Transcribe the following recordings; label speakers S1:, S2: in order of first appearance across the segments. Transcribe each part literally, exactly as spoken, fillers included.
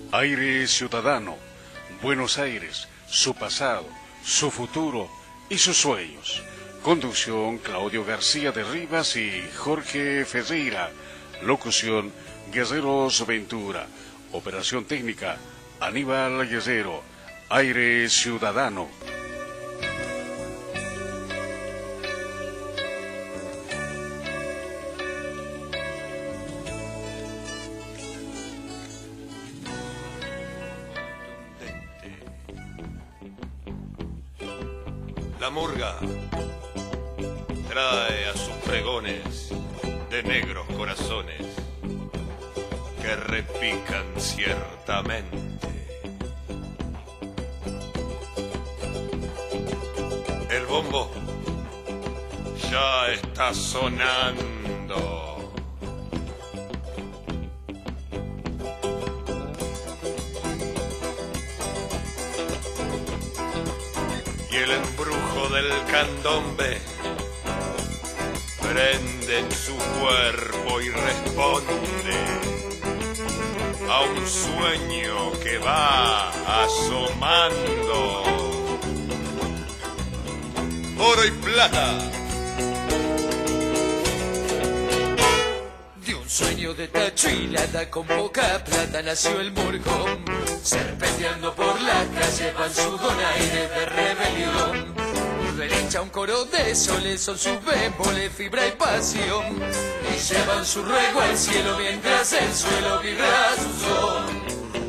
S1: Aire Ciudadano, Buenos Aires, su pasado, su futuro y sus sueños. Conducción Claudio García de Rivas y Jorge Ferreira. Locución Guerreros Ventura. Operación técnica Aníbal Guerrero. Aire Ciudadano.
S2: La murga trae a sus pregones de negros corazones que repican ciertamente. El bombo ya está sonando. Y el embrujo del candombe prende en su cuerpo y responde a un sueño que va asomando. Oro y plata.
S3: De un sueño de tachuilada con poca plata nació el murgón. Serpenteando por la calle van su donaire de rebelión. Relincha un coro de soles, son sus bémoles, fibra y pasión. Y llevan su ruego al cielo mientras el suelo vibra su son.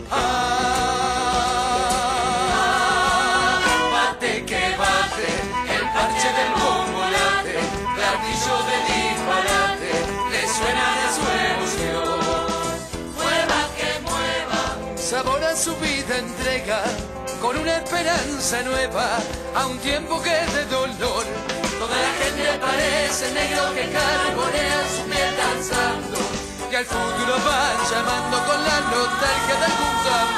S3: Ah, bate que bate, el parche del bombo late, platillo de disparate, le suena de su emoción. Mueva que mueva, sabor a su vida entrega, con una esperanza nueva, a un tiempo que es de dolor. Toda la gente parece negro que carbonea su piel danzando, y al futuro van llamando con la nostalgia de algún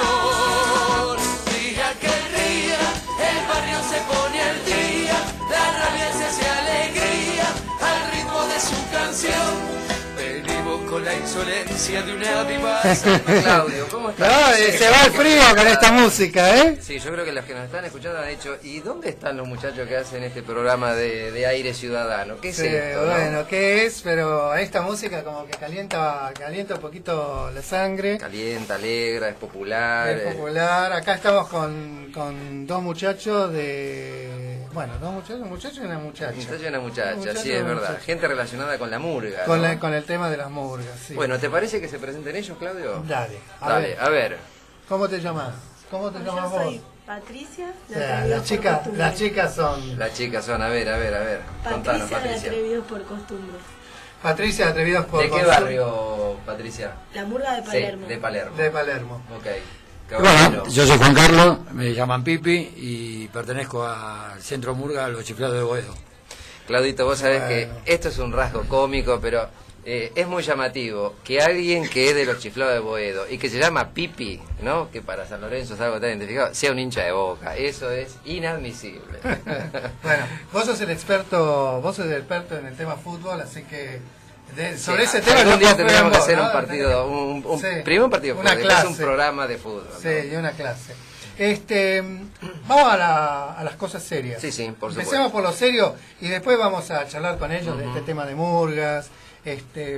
S3: tambor. Día que ría, el barrio se pone al día, la rabia se hace alegría, al ritmo de su canción. Venimos con la insolencia de una vivaza.
S4: Claudio, ¿cómo estás?
S5: No, eh, se va el frío con esta música, ¿eh?
S4: Sí, yo creo que los que nos están escuchando han dicho, ¿y dónde están los muchachos que hacen este programa de, de Aire Ciudadano? ¿Qué es
S5: Sí,
S4: esto?
S5: bueno,
S4: ¿no?
S5: ¿qué es? Pero esta música como que calienta, calienta un poquito la sangre.
S4: Calienta, alegra, es popular.
S5: Es
S4: eh.
S5: popular. Acá estamos con, con dos muchachos de... Bueno, dos muchachos, un muchacho y una muchacha.
S4: Un muchacho y una muchacha,
S5: Un muchacho
S4: sí,
S5: y
S4: es
S5: una
S4: verdad.
S5: muchacha.
S4: Gente relacionada con la murga.
S5: Con,
S4: ¿no?
S5: la- con el tema de las murgas, sí.
S4: Bueno, ¿te parece que se presenten ellos, Claudio?
S5: Dale, a
S4: Dale,
S5: ver.
S4: a ver.
S5: ¿Cómo te llamas? ¿Cómo te llamas
S6: Yo
S5: vos?
S6: soy Patricia, de
S5: Ya,
S6: Atrevidos
S5: las
S6: por
S5: chicas,
S6: Costumbre.
S5: las chicas son
S4: Las chicas son, a ver, a ver, a ver. Contanos,
S6: Patricia de
S4: Patricia.
S6: Atrevidos por Costumbre.
S5: Patricia, atrevidos por
S4: ¿De qué
S5: Costumbre.
S4: barrio, Patricia?
S6: La murga de Palermo.
S4: Sí, de Palermo.
S5: De Palermo.
S4: Ok.
S7: Bueno,
S4: Caballero.
S7: yo soy Juan Carlos, me llaman Pipi y pertenezco al Centro Murga Los Chiflados de Boedo.
S4: Claudito, vos sabés
S5: Bueno.
S4: que esto es un rasgo cómico, pero eh, es muy llamativo que alguien que es de los Chiflados de Boedo y que se llama Pipi, ¿no? Que para San Lorenzo es algo tan identificado, sea un hincha de Boca. Eso es inadmisible.
S5: Bueno, vos sos el experto, vos sos el experto en el tema fútbol, así que de- sobre
S4: Sí,
S5: ese tema
S4: algún
S5: yo
S4: día
S5: confío en
S4: tendríamos que
S5: vos,
S4: hacer
S5: ¿no?
S4: un partido, un, un
S5: Sí,
S4: primero un partido de
S5: una
S4: fútbol, después un
S5: clase.
S4: programa de fútbol. ¿no?
S5: Sí, y una clase. Este, vamos a, la- a las cosas serias.
S4: Sí, sí, por supuesto.
S5: Empecemos por lo serio y después vamos a charlar con ellos de este tema de murgas. Este,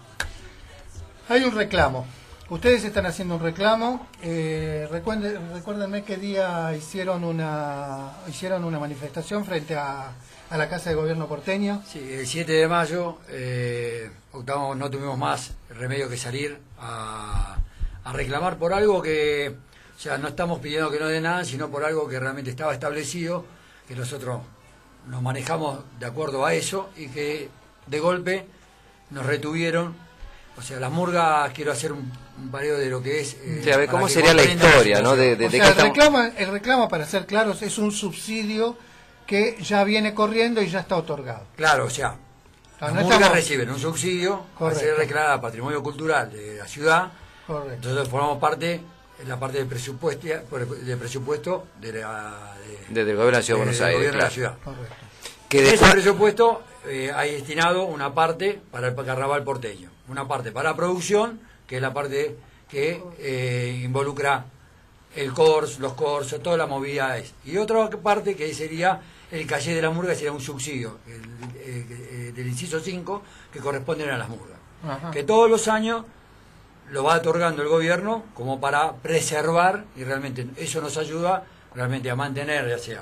S5: hay un reclamo. Ustedes están haciendo un reclamo. Eh, recuerden, recuérdenme qué día hicieron una hicieron una manifestación frente a, a la Casa de Gobierno porteño.
S7: Sí, el siete de mayo eh, optamos, no tuvimos más remedio que salir a, a reclamar por algo que, o sea, no estamos pidiendo que no den nada, sino por algo que realmente estaba establecido, que nosotros nos manejamos de acuerdo a eso y que de golpe nos retuvieron. O sea, las murgas, quiero hacer un, un pareo de lo que es... eh,
S4: Sí, a ver,
S7: para
S4: ¿cómo
S7: que
S4: sería la
S7: comprendan
S4: historia, no? De,
S7: situación.
S4: de,
S5: O
S4: de
S5: sea,
S4: qué
S5: el
S4: estamos-
S5: reclamo, el reclamo, para ser claros, es un subsidio que ya viene corriendo y ya está otorgado.
S7: Claro, o sea,
S5: Ah,
S7: las
S5: no
S7: murgas
S5: estamos-
S7: reciben un subsidio para ser
S5: Correcto.
S7: declarada patrimonio cultural de la ciudad.
S5: Correcto.
S7: Entonces formamos parte, en la parte de presupuesto, de presupuesto de la, de-
S4: Desde el gobierno de la Ciudad de
S7: del
S4: Buenos Aires,
S7: gobierno de la
S4: claro.
S7: ciudad.
S5: Correcto.
S4: Que
S7: Ese
S4: después-
S7: presupuesto eh, hay destinado una parte para el carnaval porteño, una parte para producción, que es la parte que eh, involucra el corso, los corsos, toda la movida es. Y otra parte que sería el calle de la murga, sería un subsidio el, el, el, del inciso cinco que corresponden a las murgas. Ajá. Que todos los años lo va otorgando el gobierno como para preservar, y realmente eso nos ayuda realmente a mantener, ya sea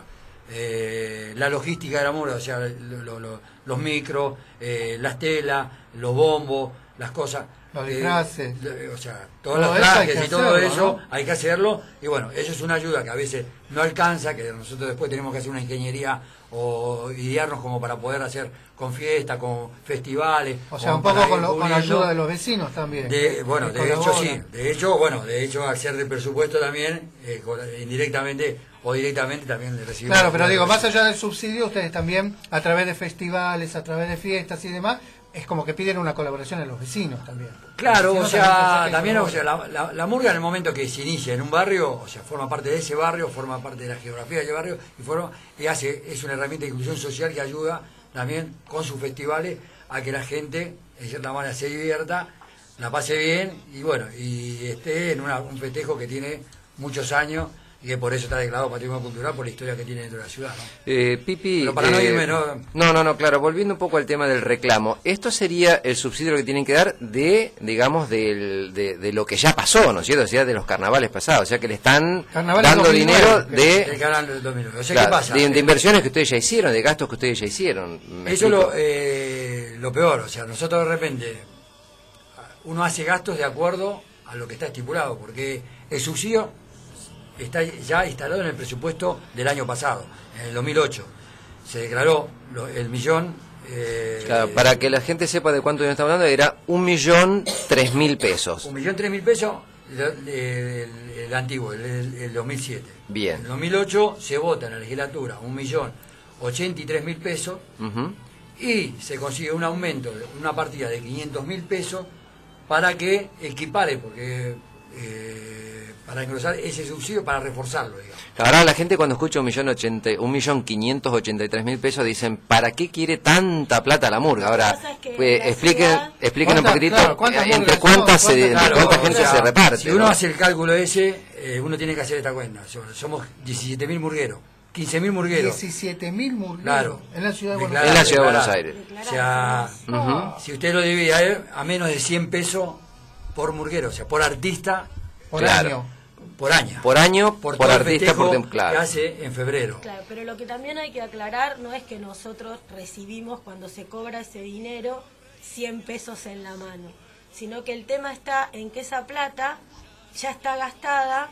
S7: eh, la logística de la murga, o sea, lo, lo, lo, los micros, eh, las telas, los bombos, las cosas.
S5: Los disfraces.
S7: Eh, o sea, todos los trajes y todo hacerlo, eso, ¿no? Hay que hacerlo. Y bueno, eso es una ayuda que a veces no alcanza, que nosotros después tenemos que hacer una ingeniería o idearnos como para poder hacer con fiestas, con festivales.
S5: O sea, un poco con, lo, con la ayuda de los vecinos también.
S7: De, bueno, de hecho sí. De hecho, bueno, de hecho, al ser de presupuesto también, eh, indirectamente o directamente también le recibimos.
S5: Claro, pero digo, más allá del subsidio, ustedes también, a través de festivales, a través de fiestas y demás, es como que piden una colaboración a los vecinos también.
S7: Claro, o sea, también, o sea, la, la, la murga en el momento que se inicia en un barrio, o sea, forma parte de ese barrio, forma parte de la geografía de ese barrio y, forma, y hace, es una herramienta de inclusión social que ayuda también con sus festivales a que la gente, de cierta manera, se divierta, la pase bien y bueno, y esté en una, un festejo que tiene muchos años y que por eso está declarado patrimonio cultural por la historia que tiene dentro de la ciudad, ¿no?
S4: Eh, Pipi,
S7: pero para
S4: eh,
S7: no irme, ¿no?
S4: no, no, no, claro, volviendo un poco al tema del reclamo, esto sería el subsidio que tienen que dar de, digamos, del, de, de lo que ya pasó, ¿no es cierto? O sea, de los carnavales pasados, o sea, que le están
S5: Carnavales
S4: dando
S5: dos mil nueve,
S4: dinero de,
S7: de, dos mil nueve. O sea,
S4: claro,
S7: ¿qué pasa?
S4: de, de inversiones que ustedes ya hicieron, de gastos que ustedes ya hicieron.
S7: Eso es lo, eh, lo peor, o sea, nosotros de repente, uno hace gastos de acuerdo a lo que está estipulado, porque el subsidio está ya instalado en el presupuesto del año pasado, en el dos mil ocho. Se declaró lo, el millón... Eh,
S4: claro, para que la gente sepa de cuánto dinero estamos hablando, era un millón tres mil pesos.
S7: Un millón tres mil pesos, el, el, el antiguo, el, el, el dos mil siete.
S4: Bien.
S7: En el dos mil ocho se vota en la legislatura un millón ochenta y tres mil pesos uh-huh. y se consigue un aumento, una partida de quinientos mil pesos para que equipare, porque... Eh, para engrosar ese subsidio, para reforzarlo, digamos.
S4: Ahora la gente cuando escucha un millón ochenta, un millón quinientos ochenta y tres mil pesos dicen, ¿para qué quiere tanta plata la murga? Ahora, es eh, expliquen, ciudad... expliquen un poquitito
S5: claro,
S4: entre cuántas, se, entre
S7: claro,
S4: cuánta gente
S7: sea,
S4: se reparte.
S7: Si uno
S4: ¿no?
S7: hace el cálculo ese, eh, uno tiene que hacer esta cuenta. Somos diecisiete mil murgueros, quince mil murgueros.
S5: diecisiete mil murgueros
S7: claro.
S5: en la ciudad de Buenos
S4: Aires. En la ciudad de Buenos Aires.
S7: O sea, uh-huh. si usted lo divide a, él, a menos de cien pesos por murguero, o sea, por artista.
S5: Por
S4: claro.
S5: año.
S7: Por año.
S4: Por año,
S7: por,
S4: por artista, por
S7: tiempo
S4: claro.
S7: que hace en febrero.
S6: Claro, pero lo que también hay que aclarar no es que nosotros recibimos cuando se cobra ese dinero cien pesos en la mano, sino que el tema está en que esa plata ya está gastada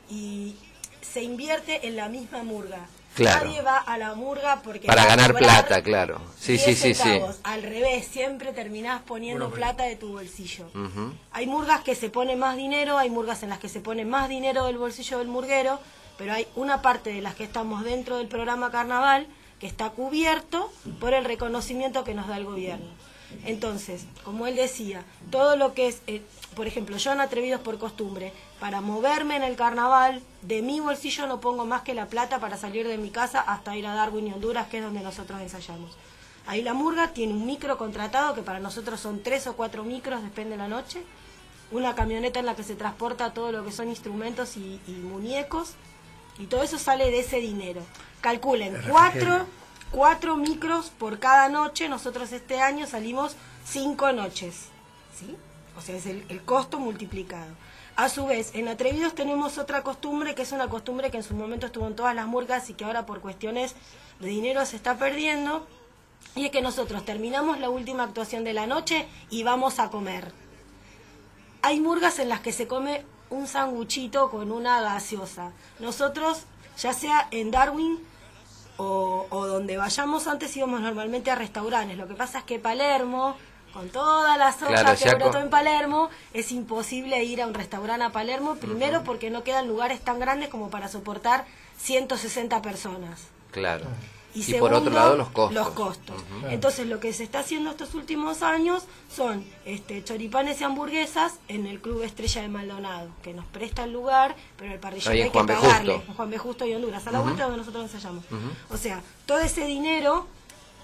S6: y se invierte en la misma murga.
S4: Claro.
S6: Nadie va a la murga porque
S4: para
S6: va
S4: ganar
S6: a cobrar
S4: plata, claro. Sí, sí, sí, sí.
S6: Al revés, siempre terminás poniendo
S7: bueno,
S6: plata de tu bolsillo.
S4: Uh-huh.
S6: Hay murgas que se pone más dinero, hay murgas en las que se pone más dinero del bolsillo del murguero, pero hay una parte de las que estamos dentro del programa Carnaval que está cubierto por el reconocimiento que nos da el gobierno. Entonces, como él decía, todo lo que es, eh, por ejemplo, yo en Atrevidos por Costumbre, para moverme en el carnaval, de mi bolsillo no pongo más que la plata para salir de mi casa hasta ir a Darwin y Honduras, que es donde nosotros ensayamos. Ahí la murga tiene un micro contratado, que para nosotros son tres o cuatro micros, depende de la noche, una camioneta en la que se transporta todo lo que son instrumentos y, y muñecos, y todo eso sale de ese dinero. Calculen, cuatro, cuatro micros por cada noche, nosotros este año salimos cinco noches, ¿sí? O sea, es el, el costo multiplicado. A su vez, en Atrevidos tenemos otra costumbre, que es una costumbre que en su momento estuvo en todas las murgas y que ahora por cuestiones de dinero se está perdiendo, y es que nosotros terminamos la última actuación de la noche y vamos a comer. Hay murgas en las que se come un sanguchito con una gaseosa. Nosotros, ya sea en Darwin o, o donde vayamos, antes íbamos normalmente a restaurantes. Lo que pasa es que Palermo, con toda la soja
S4: claro,
S6: que brotó
S4: con...
S6: en Palermo, es imposible ir a un restaurante a Palermo, primero uh-huh. porque no quedan lugares tan grandes como para soportar ciento sesenta personas.
S4: Claro.
S6: Y,
S4: y
S6: segundo,
S4: por otro lado los costos.
S6: Los costos.
S4: Uh-huh.
S6: Entonces lo que se está haciendo estos últimos años son este, choripanes y hamburguesas en el Club Estrella de Maldonado, que nos presta el lugar, pero el parrillero hay que
S4: Juan
S6: pagarle.
S4: Justo.
S6: En Juan B. Justo y Honduras, a la
S4: uh-huh.
S6: vuelta donde nosotros ensayamos.
S4: Uh-huh.
S6: O sea, todo ese dinero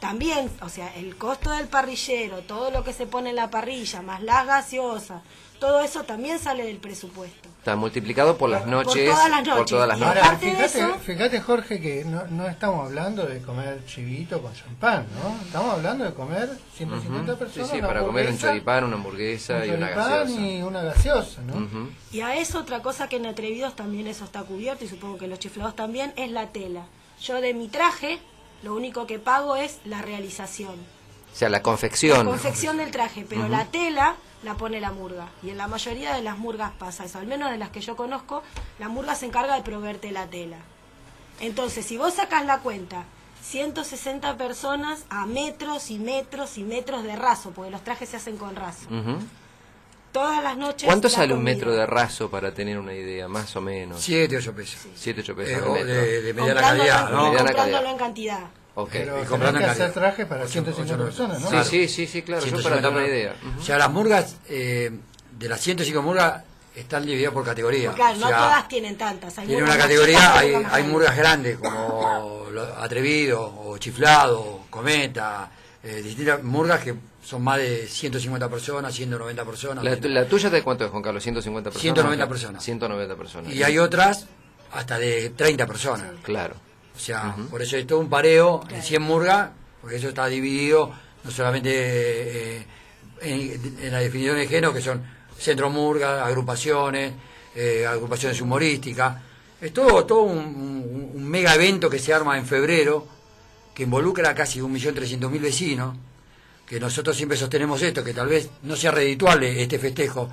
S6: también, o sea, el costo del parrillero, todo lo que se pone en la parrilla, más las gaseosas, todo eso también sale del presupuesto.
S4: Está multiplicado por las noches.
S6: Por todas las noches.
S4: Por todas las
S6: Y
S4: noches.
S5: Ahora,
S6: aparte de
S5: fíjate,
S6: eso-
S5: fíjate, Jorge, que no, no estamos hablando de comer chivito con champán, ¿no? Estamos hablando de comer ciento cincuenta
S4: Sí,
S5: personas.
S4: sí,
S5: una
S4: para comer un
S5: hamburguesa,
S4: choripán, una hamburguesa
S5: un
S4: y una
S5: choripán
S4: gaseosa.
S5: y una gaseosa, ¿no?
S4: Ujú.
S6: Y a eso otra cosa que en Atrevidos también eso está cubierto, y supongo que los chiflados también, es la tela. Yo de mi traje, lo único que pago es la realización.
S4: O sea, la confección.
S6: La confección del traje, pero la tela la pone la murga. Y en la mayoría de las murgas pasa eso. Al menos de las que yo conozco, la murga se encarga de proveerte la tela. Entonces, si vos sacás la cuenta, ciento sesenta personas a metros y metros y metros de raso, porque los trajes se hacen con raso.
S4: Ujú.
S6: Todas las noches...
S4: ¿Cuánto
S6: la
S4: sale un
S6: comida.
S4: metro de raso para tener una idea, más o menos?
S7: Siete, ocho pesos.
S4: Siete, ocho pesos
S7: Eh,
S4: el
S7: o
S4: metro.
S7: de, de mediana
S6: Comprándolo-
S7: calidad, ¿no?
S4: Mediana
S6: comprándolo
S4: calidad.
S6: en cantidad.
S4: Ok.
S5: Pero
S7: y
S5: tenés
S7: comprando
S5: que
S7: en
S5: hacer
S7: calidad.
S5: traje para
S7: Ocho-
S5: ciento cincuenta
S7: ocho-
S5: personas, ¿no?
S4: Sí,
S7: Claro.
S4: sí, sí, sí, claro. Yo
S7: ciento
S4: para
S7: cincuenta
S4: darme una idea.
S7: personas.
S4: Ujú.
S7: O sea, las murgas, eh, de las ciento cinco murgas, están divididas por categoría.
S6: Porque, claro,
S7: O
S6: no
S7: sea,
S6: todas tienen tantas. Hay
S7: tiene
S6: murgas
S7: una
S6: más
S7: categoría,
S6: chicas y
S7: hay,
S6: murgas más
S7: hay
S6: grandes.
S7: murgas grandes como lo- Atrevido, o Chiflado, Cometa, eh, distintas murgas que son más de ciento cincuenta personas, ciento noventa personas.
S4: La, tu- la tuya de cuánto es, Juan Carlos? ¿ciento cincuenta personas?
S7: ciento noventa personas.
S4: ciento noventa personas.
S7: Y hay otras hasta de treinta personas.
S4: Claro.
S7: O sea, por eso hay todo un pareo en cien murgas, porque eso está dividido no solamente eh, en, en la definición de género, que son centro murgas, agrupaciones, eh, agrupaciones humorísticas. Es todo, todo un, un- un mega evento que se arma en febrero, que involucra a casi un millón trescientos mil vecinos, que nosotros siempre sostenemos esto, que tal vez no sea redituable este festejo,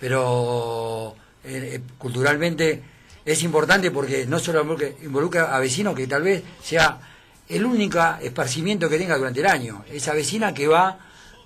S7: pero eh, eh, culturalmente es importante porque no solo involucra, involucra a vecinos, que tal vez sea el único esparcimiento que tenga durante el año. Esa vecina que va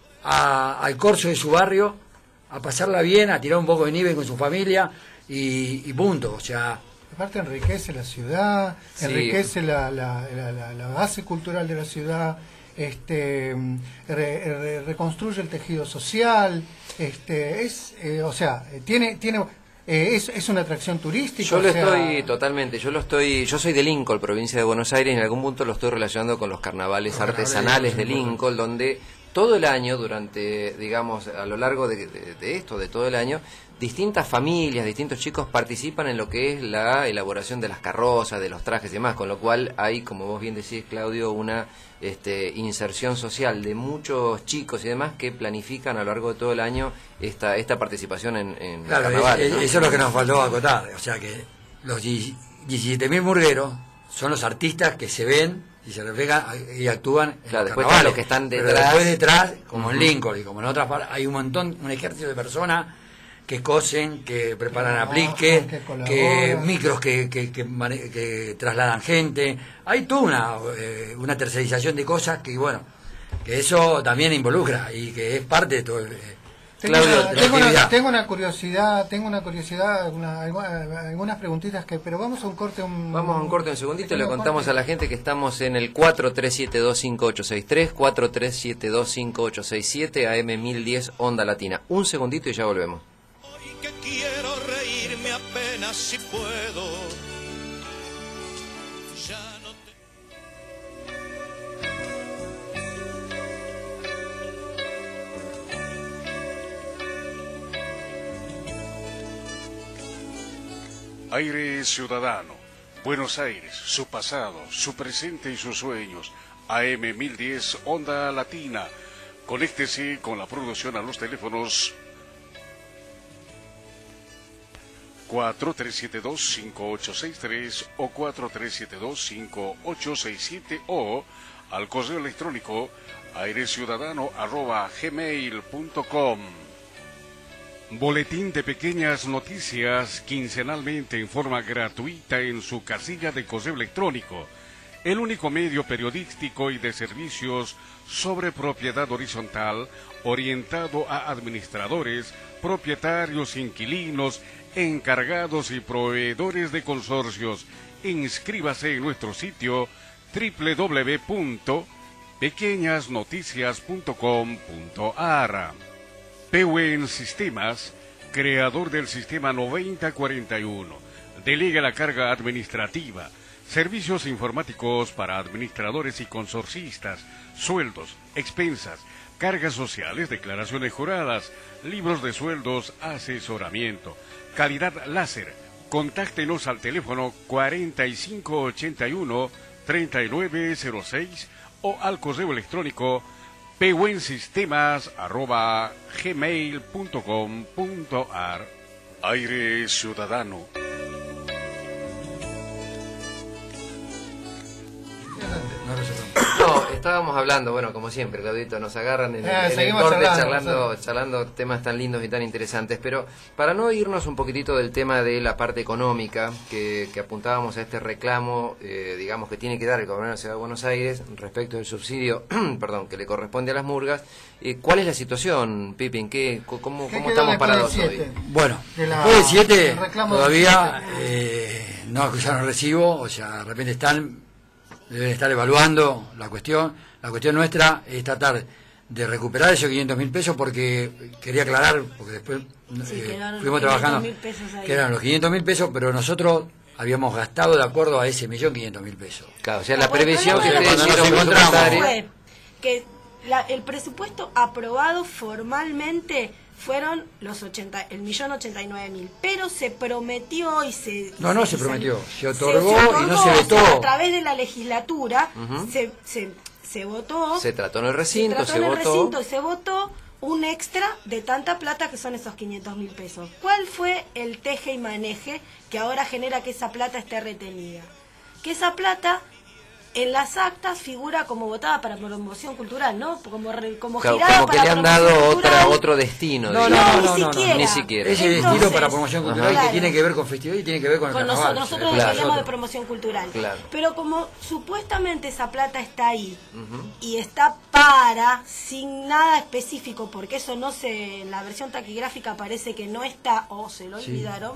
S7: a- al corso de su barrio a pasarla bien, a tirar un poco de nieve con su familia y, y punto. O sea,
S5: Aparte enriquece la ciudad,
S4: Sí.
S5: enriquece la, la, la, la- la base cultural de la ciudad, este re- re- reconstruye el tejido social, este es, eh, o sea, eh, tiene tiene eh, es, es una atracción turística.
S4: Yo
S5: o
S4: lo
S5: sea,
S4: estoy totalmente, yo lo estoy, yo soy de Lincoln, provincia de Buenos Aires, y en algún punto lo estoy relacionando con los carnavales
S7: Los carnavales
S4: artesanales de
S7: de Lincoln.
S4: Lincoln, donde todo el año, durante, digamos, a lo largo de, de- de esto, de todo el año, distintas familias, distintos chicos participan en lo que es la elaboración de las carrozas, de los trajes y demás, con lo cual hay, como vos bien decís, Claudio, una este, inserción social de muchos chicos y demás que planifican a lo largo de todo el año esta, esta participación en, en
S7: claro,
S4: carnavales,
S7: es-
S4: ¿no?
S7: eso es lo que nos faltó acotar. O sea que los diecisiete mil murgueros son los artistas que se ven y se reflejan y actúan en
S4: Claro,
S7: los
S4: después
S7: carnavales.
S4: están los que están
S7: Pero
S4: detrás.
S7: después detrás, como en
S4: Ujú.
S7: Lincoln y como en otras partes, hay un montón, un ejército de personas que cosen, que preparan
S5: trabajan,
S7: apliques,
S5: que
S7: que,
S5: colaboran.
S7: micros que, que, que, mane- que trasladan gente. Hay toda una, eh, una tercerización de cosas que, bueno, que eso también involucra y que es parte de todo el... eh,
S5: Tengo,
S4: Claudio,
S5: una,
S7: la
S5: tengo, una,
S7: actividad.
S5: tengo una curiosidad, tengo una curiosidad, alguna- alguna- algunas preguntitas que, pero vamos a un corte un
S4: Vamos a un corte un segundito y le
S5: pequeño
S4: contamos
S5: corte.
S4: a la gente que estamos en el cuatro tres siete dos cinco ocho seis tres, cuatro tres siete dos cinco ocho seis siete, A M mil diez, Onda Latina. Un segundito y ya volvemos.
S2: Hoy que quiero reírme apenas si puedo. Ya no te...
S1: Aire Ciudadano, Buenos Aires, su pasado, su presente y sus sueños. A M mil diez, Onda Latina. Conéctese con la producción a los teléfonos cuatro tres siete dos cinco ocho seis tres o cuatro tres siete dos cinco ocho seis siete o al correo electrónico aireciudadano arroba gmail punto com. Boletín de pequeñas noticias quincenalmente en forma gratuita en su casilla de correo electrónico. El único medio periodístico y de servicios sobre propiedad horizontal orientado a administradores, propietarios, inquilinos, encargados y proveedores de consorcios. Inscríbase en nuestro sitio doble u doble u doble u punto pequeñas noticias punto com punto a r. Pewen Sistemas, creador del sistema noventa cuarenta y uno, delega la carga administrativa, Servicios informáticos para administradores y consorcistas, sueldos, expensas, cargas sociales, declaraciones juradas, libros de sueldos, asesoramiento, calidad láser. Contáctenos al teléfono cuarenta y cinco ochenta y uno treinta y nueve cero seis o al correo electrónico pehuensistemas arroba gmail punto com punto ar. Aire Ciudadano.
S4: No, estábamos hablando, bueno, como siempre, Claudito, nos agarran en,
S5: Eh,
S4: el, en el
S5: seguimos
S4: corte
S5: charlando,
S4: charlando,
S5: sí.
S4: charlando temas tan lindos y tan interesantes, pero para no irnos un poquitito del tema de la parte económica, que, que apuntábamos a este reclamo, eh, digamos, que tiene que dar el gobierno de la Ciudad de Buenos Aires respecto del subsidio, perdón, que le corresponde a las murgas, eh, ¿cuál es la situación, Pipín? ¿Qué, ¿Cómo, cómo
S5: ¿Qué quedó
S4: estamos
S5: después del
S4: parados hoy?
S5: siete?
S7: Bueno,
S5: De la-
S7: después del siete
S5: del reclamo del
S7: todavía
S5: siete.
S7: eh, no acusaron recibo, o sea, de repente están, deben estar evaluando la cuestión. La cuestión nuestra es tratar de recuperar esos quinientos mil pesos porque quería aclarar, porque después
S6: Sí,
S7: eh,
S6: quedaron
S7: fuimos
S6: los
S7: trabajando,
S6: quinientos mil pesos ahí.
S7: que eran los quinientos mil pesos, pero nosotros habíamos gastado de acuerdo a ese millón quinientos mil pesos.
S4: Claro, o sea, la
S6: Bueno,
S4: previsión que
S6: pero
S4: ustedes
S7: cuando nos
S4: hicieron
S7: encontramos-
S4: presupuestaria-
S6: fue que la- el presupuesto aprobado formalmente fueron los ochenta, el millón ochenta y nueve mil, pero se prometió y se
S7: No, no
S6: y
S7: se prometió, se otorgó y no
S6: otorgó,
S7: se
S6: o sea,
S7: vetó.
S6: a través de la legislatura
S4: Ujú.
S6: se, se, se votó,
S4: Se trató en el recinto,
S6: trató
S4: se
S6: en el
S4: votó.
S6: recinto y se votó un extra de tanta plata que son esos quinientos mil pesos. ¿Cuál fue el teje y maneje que ahora genera que esa plata esté retenida? Que esa plata en las actas figura como votada para promoción cultural, ¿no? Como, re- como
S4: Claro,
S6: girada
S4: como que
S6: para
S4: le han
S6: promoción
S4: dado
S6: cultural.
S4: otra, otro destino.
S7: No,
S4: digamos.
S7: no,
S6: ni
S7: no, no,
S6: siquiera.
S4: ni siquiera.
S7: Ese
S6: Entonces,
S7: estilo para promoción cultural
S6: claro.
S7: que tiene que ver con festival y tiene que ver con el
S6: Con
S7: carnaval.
S6: nosotros, nosotros
S7: o sea,
S6: nos
S4: Claro.
S6: hablamos de
S7: nosotros.
S6: promoción cultural.
S4: Claro.
S6: Pero como supuestamente esa plata está ahí y está para, sin nada específico, porque eso no se, en la versión taquigráfica parece que no está o se lo
S7: Sí.
S6: olvidaron.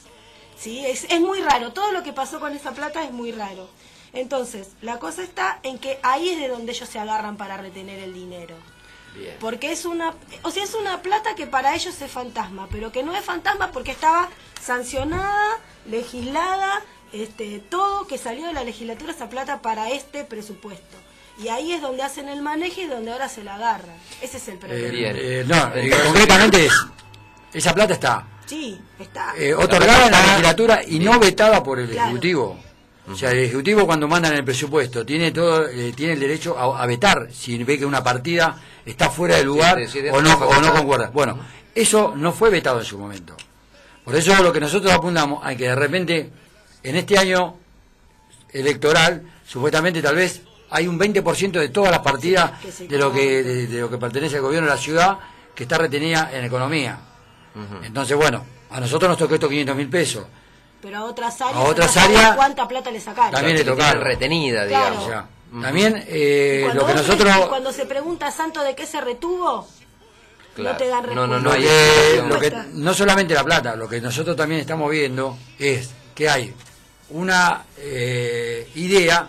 S6: Sí, es, es muy raro. Todo lo que pasó con esa plata es muy raro. Entonces, la cosa está en que ahí es de donde ellos se agarran para retener el dinero.
S4: Bien.
S6: Porque es una, o sea, es una plata que para ellos es fantasma, pero que no es fantasma porque estaba sancionada, legislada, este, todo que salió de la legislatura esa plata para este presupuesto. Y ahí es donde hacen el manejo y donde ahora se la agarran. Ese es el problema.
S7: Eh,
S4: Bien.
S7: eh, no, eh, concretamente es, esa plata está
S6: Sí, está.
S7: eh, otorgada en la legislatura y no
S4: Bien.
S7: vetada por el
S6: Claro.
S7: Ejecutivo. O sea, el Ejecutivo cuando mandan el presupuesto tiene todo, eh, tiene el derecho a, a vetar si ve que una partida está fuera de lugar
S4: Sí, sí, sí,
S7: o, no,
S4: dentro de la
S7: o no
S4: facultad.
S7: concuerda. Bueno, eso no fue vetado en su momento. Por eso lo que nosotros apuntamos a que de repente en este año electoral, supuestamente tal vez hay un veinte por ciento de todas las partidas
S6: Sí, que se
S7: de lo que
S6: cobran.
S7: de, de lo que pertenece al gobierno de la ciudad que está retenida en economía. Entonces, bueno, a nosotros nos tocó estos quinientos mil pesos.
S6: Pero a otras áreas,
S7: A otras
S6: no saben
S7: áreas
S6: ¿cuánta plata le sacaron?
S7: también le
S4: Que
S7: tocaron.
S4: tienen retenida,
S6: Claro.
S4: digamos.
S7: O sea,
S4: Ujú.
S7: también eh,
S6: Y cuando
S7: lo que
S6: vos
S7: nosotros...
S6: pre- cuando se pregunta, Santo, ¿de qué se retuvo?
S4: Claro.
S6: No te dan
S4: No, no,
S6: respuesta.
S4: no
S7: Lo
S4: hay
S7: que,
S4: explicación.
S7: lo que-
S6: Respuesta.
S7: no solamente la plata, lo que nosotros también estamos viendo es que hay una eh, idea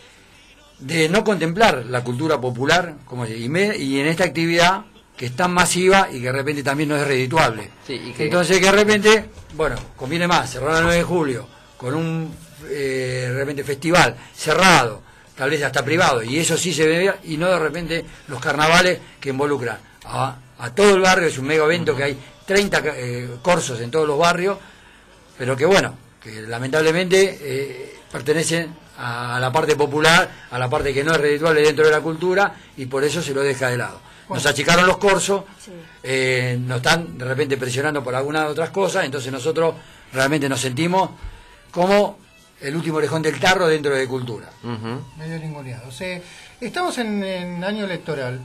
S7: de no contemplar la cultura popular como se- y, me- y en esta actividad que es tan masiva y que de repente también no es redituable.
S4: Sí, y que-
S7: Entonces que de repente, bueno, conviene más cerrar el nueve de julio con un eh, de repente festival cerrado, tal vez hasta privado, y eso sí se ve, y no de repente los carnavales que involucran a, a todo el barrio. Es un mega evento que hay treinta eh, corsos en todos los barrios, pero que bueno, que lamentablemente eh, pertenecen a la parte popular, a la parte que no es redituable dentro de la cultura, y por eso se lo deja de lado. Nos achicaron los corsos,
S6: Sí.
S7: eh, nos están de repente presionando por algunas otras cosas, entonces nosotros realmente nos sentimos como el último orejón del tarro dentro de cultura.
S4: Ujú.
S5: Medio ninguneado. O sea, estamos en, en año electoral.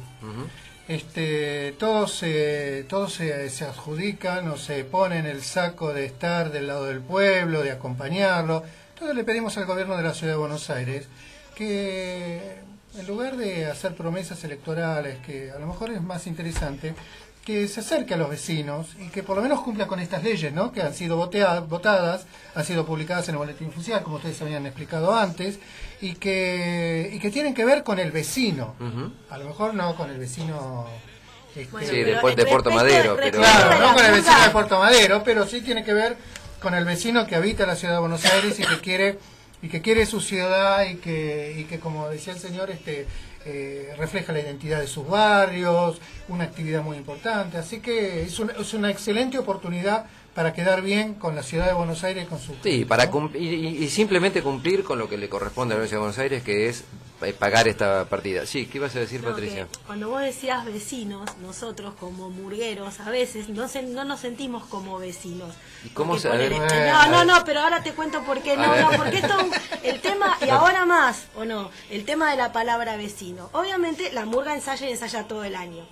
S5: Este, todos eh, todos se, se adjudican o se ponen el saco de estar del lado del pueblo, de acompañarlo. Entonces le pedimos al gobierno de la Ciudad de Buenos Aires que en lugar de hacer promesas electorales, que a lo mejor es más interesante, que se acerque a los vecinos y que por lo menos cumpla con estas leyes, ¿no? Que han sido votea- votadas, han sido publicadas en el boletín oficial, como ustedes habían explicado antes, y que y que tienen que ver con el vecino. A lo mejor no con el vecino... este,
S6: Bueno,
S4: Sí,
S6: pero
S4: de, Pu- de Puerto
S6: respecto-
S4: Madero, pero...
S6: respecto
S5: Claro,
S6: de
S5: no
S6: la
S5: con el vecino
S6: murga.
S5: de Puerto Madero, pero sí tiene que ver con el vecino que habita la Ciudad de Buenos Aires y que quiere y que quiere su ciudad y que, y que como decía el señor, este eh, refleja la identidad de sus barrios, una actividad muy importante. Así que es una, es una excelente oportunidad para quedar bien con la ciudad de Buenos Aires y con su...
S4: Sí, para cumplir, y, y simplemente cumplir con lo que le corresponde a la ciudad de Buenos Aires, que es pagar esta partida. Sí, ¿qué ibas a decir,
S6: No,
S4: Patricia?
S6: que cuando vos decías vecinos, nosotros como murgueros a veces no, se, no nos sentimos como vecinos.
S4: ¿Y cómo
S6: Porque
S4: se...? A ver,
S6: ponele- no, no, no, pero ahora te cuento por qué. No, no, porque esto el tema, y ahora más, o no, el tema de la palabra vecino. Obviamente la murga ensaya y ensaya todo el año.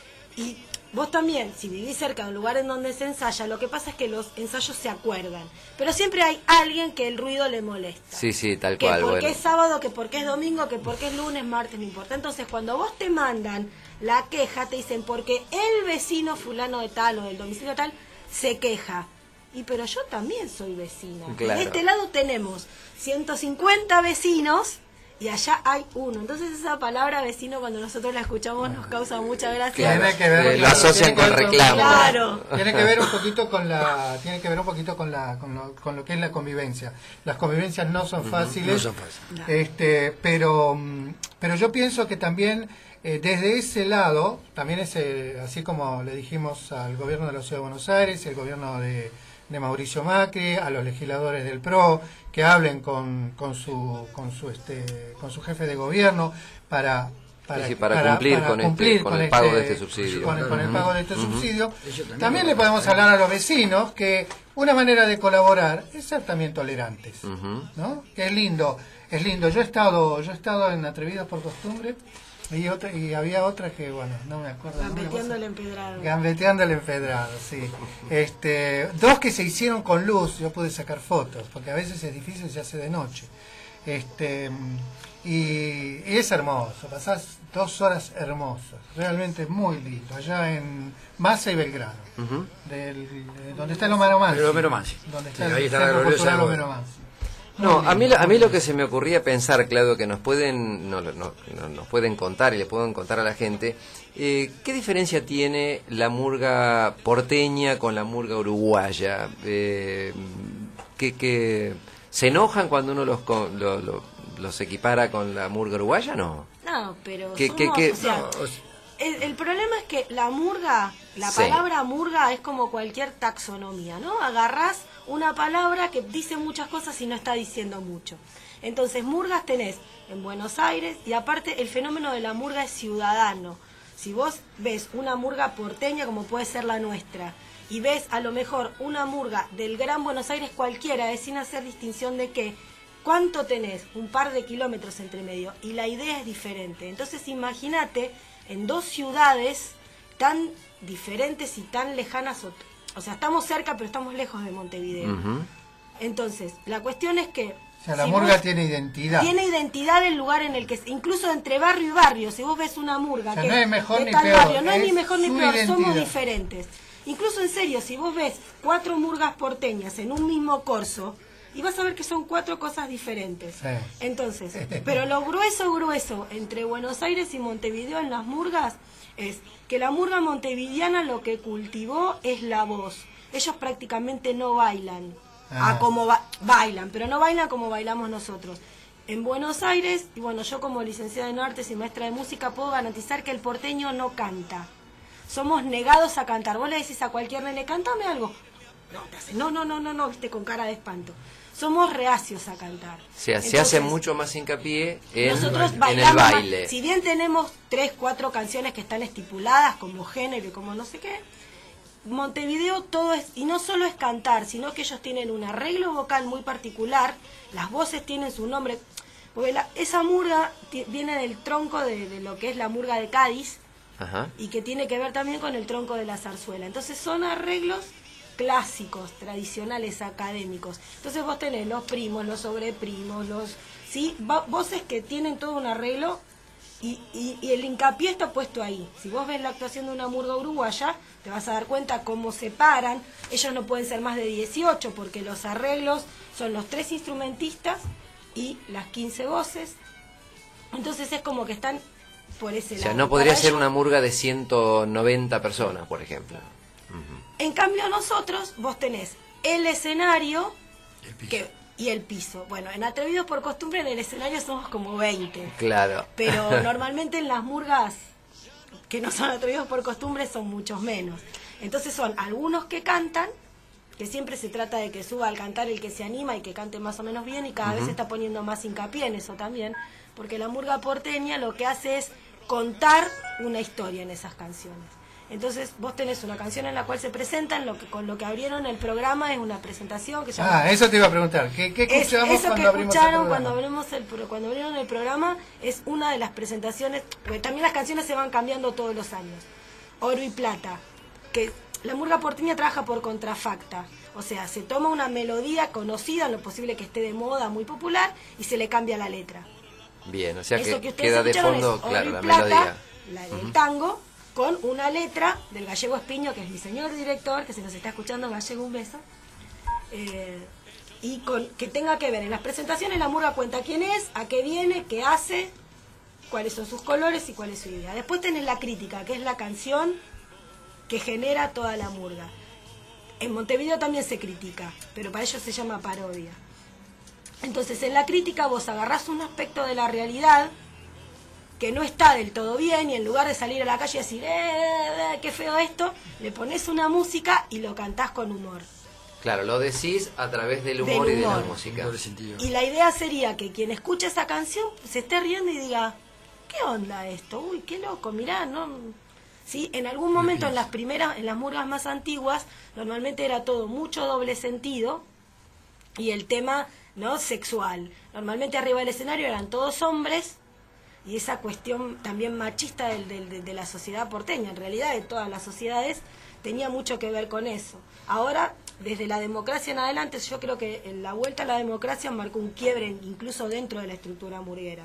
S6: Y vos también, si vivís cerca de un lugar en donde se ensaya, lo que pasa es que los ensayos se acuerdan. Pero siempre hay alguien que el ruido le molesta.
S4: Sí, sí, tal
S6: Que
S4: cual.
S6: porque
S4: Bueno.
S6: es sábado, que porque es domingo, que porque es lunes, martes, no importa. Entonces, cuando vos te mandan la queja, te dicen porque el vecino fulano de tal o del domicilio tal se queja. Y pero yo también soy vecina.
S4: Claro.
S6: De este lado tenemos ciento cincuenta vecinos y allá hay uno. Entonces esa palabra vecino, cuando nosotros la escuchamos, nos causa mucha gracia.
S5: Tiene que ver,
S4: Eh, lo asocian
S5: tiene que
S4: con
S5: ver
S4: reclamo.
S6: Claro.
S5: Tiene que ver un poquito con la, tiene que ver un poquito con la, con lo, con lo que es la convivencia. Las convivencias no son fáciles,
S7: no son fáciles.
S5: este, pero, mm, pero yo pienso que también eh, desde ese lado, también es eh, así como le dijimos al gobierno de la Ciudad de Buenos Aires, el gobierno de, de Mauricio Macri, a los legisladores del P R O, que hablen con, con su, con su, este, con su jefe de gobierno para Para,
S4: Sí, sí, para cumplir con este- con el pago de este subsidio.
S5: Con, el- con el
S4: Ujú.
S5: pago de este
S4: Ujú.
S5: subsidio.
S7: Eso también
S5: También
S7: lo
S5: le podemos
S7: pasa, ¿eh?
S5: hablar a los vecinos que una manera de colaborar es ser también tolerantes,
S4: Ujú.
S5: ¿no? Que es lindo, es lindo. Yo he estado, yo he estado en Atrevidos por Costumbre y otra y había otra que bueno, no me acuerdo. el nombre,
S6: Gambeteando
S5: vos-
S6: el empedrado.
S5: Gambeteando el empedrado, sí. Este, dos que se hicieron con luz, yo pude sacar fotos, porque a veces es difícil, se hace de noche. Este, y, y es hermoso, pasás dos horas hermosas, realmente muy lindo, allá en Massa y Belgrano,
S4: Ujú.
S5: del, de- donde está el Homero Mansi.
S7: El Homero Mansi.
S5: Donde
S7: Sí,
S5: está el
S7: ahí está la
S5: Centro
S7: gloriosa
S5: Cultural
S7: Homero.
S5: Homero Mansi.
S4: No,
S5: Muy
S4: a mí,
S5: lindo,
S4: a mí
S5: muy
S4: lo que
S5: lindo.
S4: se me ocurría pensar, Claudio, que nos pueden no, no, no- nos pueden contar y le pueden contar a la gente, eh, ¿qué diferencia tiene la murga porteña con la murga uruguaya? Eh, ¿que, que ¿Se enojan cuando uno los, con- lo- lo- los equipara con la murga uruguaya? No.
S6: No, pero
S4: ¿Qué-
S6: somos,
S4: qué- qué-
S6: o sea,
S7: No, o sea,
S6: el, el problema es que la murga, la
S4: Sí.
S6: palabra murga es como cualquier taxonomía, ¿no? Agarrás una palabra que dice muchas cosas y no está diciendo mucho. Entonces, murgas tenés en Buenos Aires y aparte el fenómeno de la murga es ciudadano. Si vos ves una murga porteña como puede ser la nuestra y ves a lo mejor una murga del Gran Buenos Aires cualquiera, es sin hacer distinción de qué, ¿cuánto tenés? Un par de kilómetros entre medio y la idea es diferente. Entonces imagínate en dos ciudades tan diferentes y tan lejanas, o, o sea, estamos cerca pero estamos lejos de Montevideo.
S4: Ujú.
S6: Entonces, la cuestión es que...
S5: O sea, la
S6: si
S5: murga
S6: vos-
S5: tiene identidad.
S6: tiene identidad el lugar en el que, incluso entre barrio y barrio, si vos ves una murga
S5: O sea,
S6: que
S5: no es mejor
S6: de
S5: ni
S6: tal
S5: peor,
S6: barrio, no es
S5: es
S6: ni mejor ni
S5: su
S6: peor, somos
S5: identidad.
S6: diferentes. Incluso en serio, si vos ves cuatro murgas porteñas en un mismo corso, y vas a ver que son cuatro cosas diferentes.
S5: Sí.
S6: Entonces, pero lo grueso, grueso entre Buenos Aires y Montevideo en las murgas es que la murga montevideana lo que cultivó es la voz. Ellos prácticamente no bailan.
S5: Ah.
S6: A como ba- bailan, pero no bailan como bailamos nosotros. En Buenos Aires, y bueno, yo como licenciada en artes y maestra de música puedo garantizar que el porteño no canta. Somos negados a cantar. Vos le decís a cualquier nene, cántame algo. No, te hace, no, no, no, no, no, viste, con cara de espanto. Somos reacios a cantar.
S4: O sea, se hace
S6: Entonces,
S4: mucho más hincapié en,
S6: nosotros
S4: en el
S6: bailamos más.
S4: baile.
S6: Si bien tenemos tres, cuatro canciones que están estipuladas como género y como no sé qué, Montevideo todo es, y no solo es cantar, sino que ellos tienen un arreglo vocal muy particular, las voces tienen su nombre, porque la- esa murga ti- viene del tronco de, de lo que es la murga de Cádiz,
S4: Ajá.
S6: y que tiene que ver también con el tronco de la zarzuela. Entonces son arreglos clásicos, tradicionales, académicos. Entonces vos tenés los primos, los sobreprimos, los sí, Va- voces que tienen todo un arreglo y, y, y el hincapié está puesto ahí. Si vos ves la actuación de una murga uruguaya, te vas a dar cuenta cómo se paran. Ellos no pueden ser más de dieciocho porque los arreglos son los tres instrumentistas y las quince voces. Entonces es como que están por ese
S4: O
S6: lado.
S4: sea, no podría
S6: Para
S4: ser
S6: ellos-
S4: una murga de ciento noventa personas, por ejemplo.
S6: En cambio nosotros, vos tenés el escenario,
S7: el piso.
S6: que y el piso. Bueno, en Atrevidos por Costumbre en el escenario somos como veinte.
S4: Claro.
S6: Pero normalmente en las murgas que no son Atrevidos por Costumbre son muchos menos. Entonces son algunos que cantan, que siempre se trata de que suba al cantar el que se anima y que cante más o menos bien, y cada uh-huh. vez se está poniendo más hincapié en eso también, porque la murga porteña lo que hace es contar una historia en esas canciones. Entonces vos tenés una canción en la cual se presentan, lo que, con lo que abrieron el programa es una presentación que se llama...
S5: Ah, eso te iba a preguntar. ¿Qué, qué escuchamos
S6: es, eso
S5: cuando
S6: que
S5: abrimos
S6: escucharon
S5: el
S6: cuando abrimos el cuando abrieron el programa es una de las presentaciones, porque también las canciones se van cambiando todos los años. Oro y Plata, que la murga porteña trabaja por contrafacta. O sea, se toma una melodía conocida, en lo posible que esté de moda, muy popular, y se le cambia la letra.
S4: Bien, o sea
S6: Eso
S4: que,
S6: que
S4: queda de fondo,
S6: es
S4: claro,
S6: Oro y
S4: la
S6: Plata,
S4: melodía.
S6: La del
S4: Uh-huh.
S6: tango, con una letra del Gallego Espiño, que es mi señor director, que si nos está escuchando, Gallego, un beso. Eh, y con que tenga que ver, en las presentaciones la murga cuenta quién es, a qué viene, qué hace, cuáles son sus colores y cuál es su idea. Después tenés la crítica, que es la canción que genera toda la murga. En Montevideo también se critica, pero para ellos se llama parodia. Entonces en la crítica vos agarrás un aspecto de la realidad que no está del todo bien, y en lugar de salir a la calle y decir, eh, eh, qué feo esto, le pones una música y lo cantás con humor.
S4: Claro, lo decís a través del humor,
S6: Del
S4: y de la
S6: humor.
S4: música.
S6: Y la idea sería que quien escuche esa canción se esté riendo y diga, ¿qué onda esto? Uy, qué loco, mirá, ¿no? ¿Sí? En algún momento en las primeras, en las murgas más antiguas, normalmente era todo mucho doble sentido, y el tema, ¿no?, sexual. Normalmente arriba del escenario eran todos hombres, y esa cuestión también machista del, del, de la sociedad porteña, en realidad de todas las sociedades, tenía mucho que ver con eso. Ahora, desde la democracia en adelante, yo creo que en la vuelta a la democracia marcó un quiebre incluso dentro de la estructura murguera.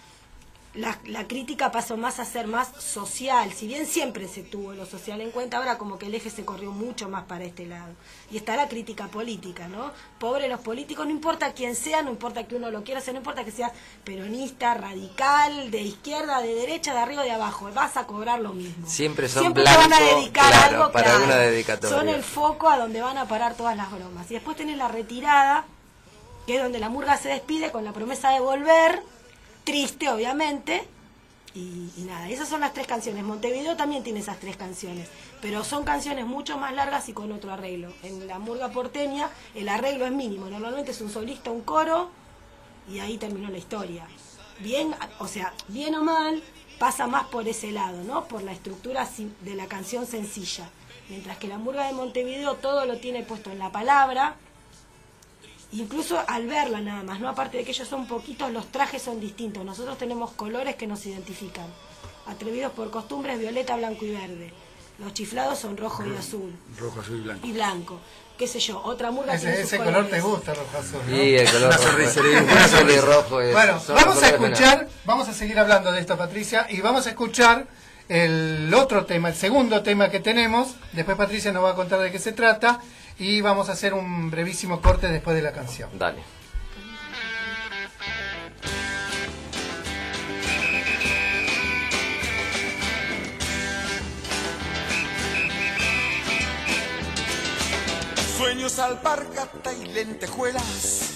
S6: La, la crítica pasó más a ser más social, si bien siempre se tuvo lo social en cuenta, ahora como que el eje se corrió mucho más para este lado. Y está la crítica política, ¿no? Pobre los políticos, no importa quién sea, no importa que uno lo quiera hacer, no importa que seas peronista, radical, de izquierda, de derecha, de arriba, de abajo, vas a cobrar lo mismo.
S4: Siempre son
S6: Siempre
S4: blanco,
S6: te van a dedicar
S4: claro,
S6: algo,
S4: para
S6: claro.
S4: una dedicatoria.
S6: Son el foco a donde van a parar todas las bromas. Y después tenés la retirada, que es donde la murga se despide con la promesa de volver, triste obviamente, y, y nada, esas son las tres canciones. Montevideo también tiene esas tres canciones, pero son canciones mucho más largas y con otro arreglo. En la murga porteña el arreglo es mínimo, normalmente es un solista, un coro, y ahí terminó la historia. Bien, o sea, bien o mal, pasa más por ese lado, ¿no? Por la estructura de la canción sencilla. Mientras que la murga de Montevideo todo lo tiene puesto en la palabra, incluso al verla nada más, ¿no? Aparte de que ellos son poquitos, los trajes son distintos. Nosotros tenemos colores que nos identifican. Atrevidos por Costumbre es violeta, blanco y verde. Los chiflados son rojo y azul.
S7: Rojo, azul y blanco.
S6: Y blanco. Qué sé yo, otra murga
S5: Ese,
S6: tiene sus
S5: ese color
S6: colores.
S5: te gusta, rojo azul, ¿no?
S4: Sí, el color
S7: Una
S4: rojo.
S7: sonrisa,
S4: Una sonrisa y rojo es-
S5: Bueno,
S4: son
S5: vamos
S4: los
S5: a
S4: colores
S5: escuchar, vamos a seguir hablando de esto, Patricia, y vamos a escuchar el otro tema, el segundo tema que tenemos. Después Patricia nos va a contar de qué se trata, y vamos a hacer un brevísimo corte después de la canción.
S4: Dale.
S3: Sueños, alpargata y lentejuelas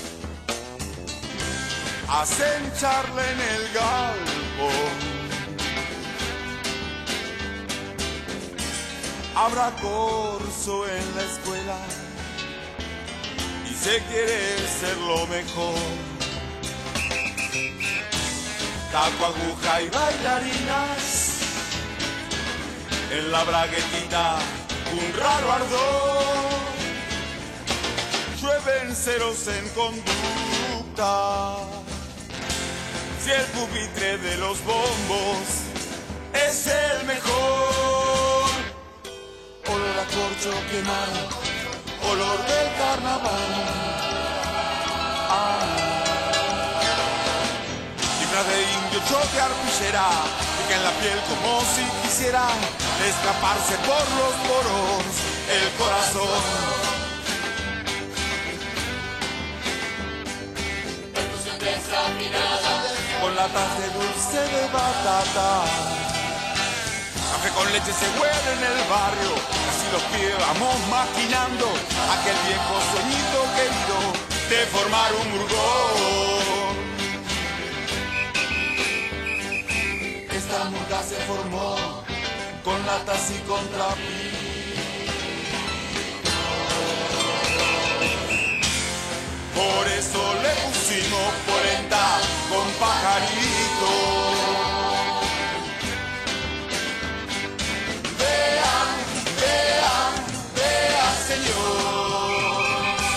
S3: hacen charla en el galpón. Habrá corso en la escuela y se quiere ser lo mejor. Taco, aguja y bailarinas en la braguetita, un raro ardor. Llueven ceros en conducta. Si el pupitre de los bombos es el mejor. Olor a corcho quemado, olor del carnaval. Ah. Disfraz de indio, choque, arpillera, pica en la piel como si quisiera escaparse por los poros el corazón. Con latas de dulce de batata, café con leche se huele en el barrio, así los pibes vamos maquinando aquel viejo sueñito querido
S8: de formar un murgón. Esta murga se formó con latas y con trapitos. Por eso le pusimos polenta con pajarito. Vea, vea, vea, señor.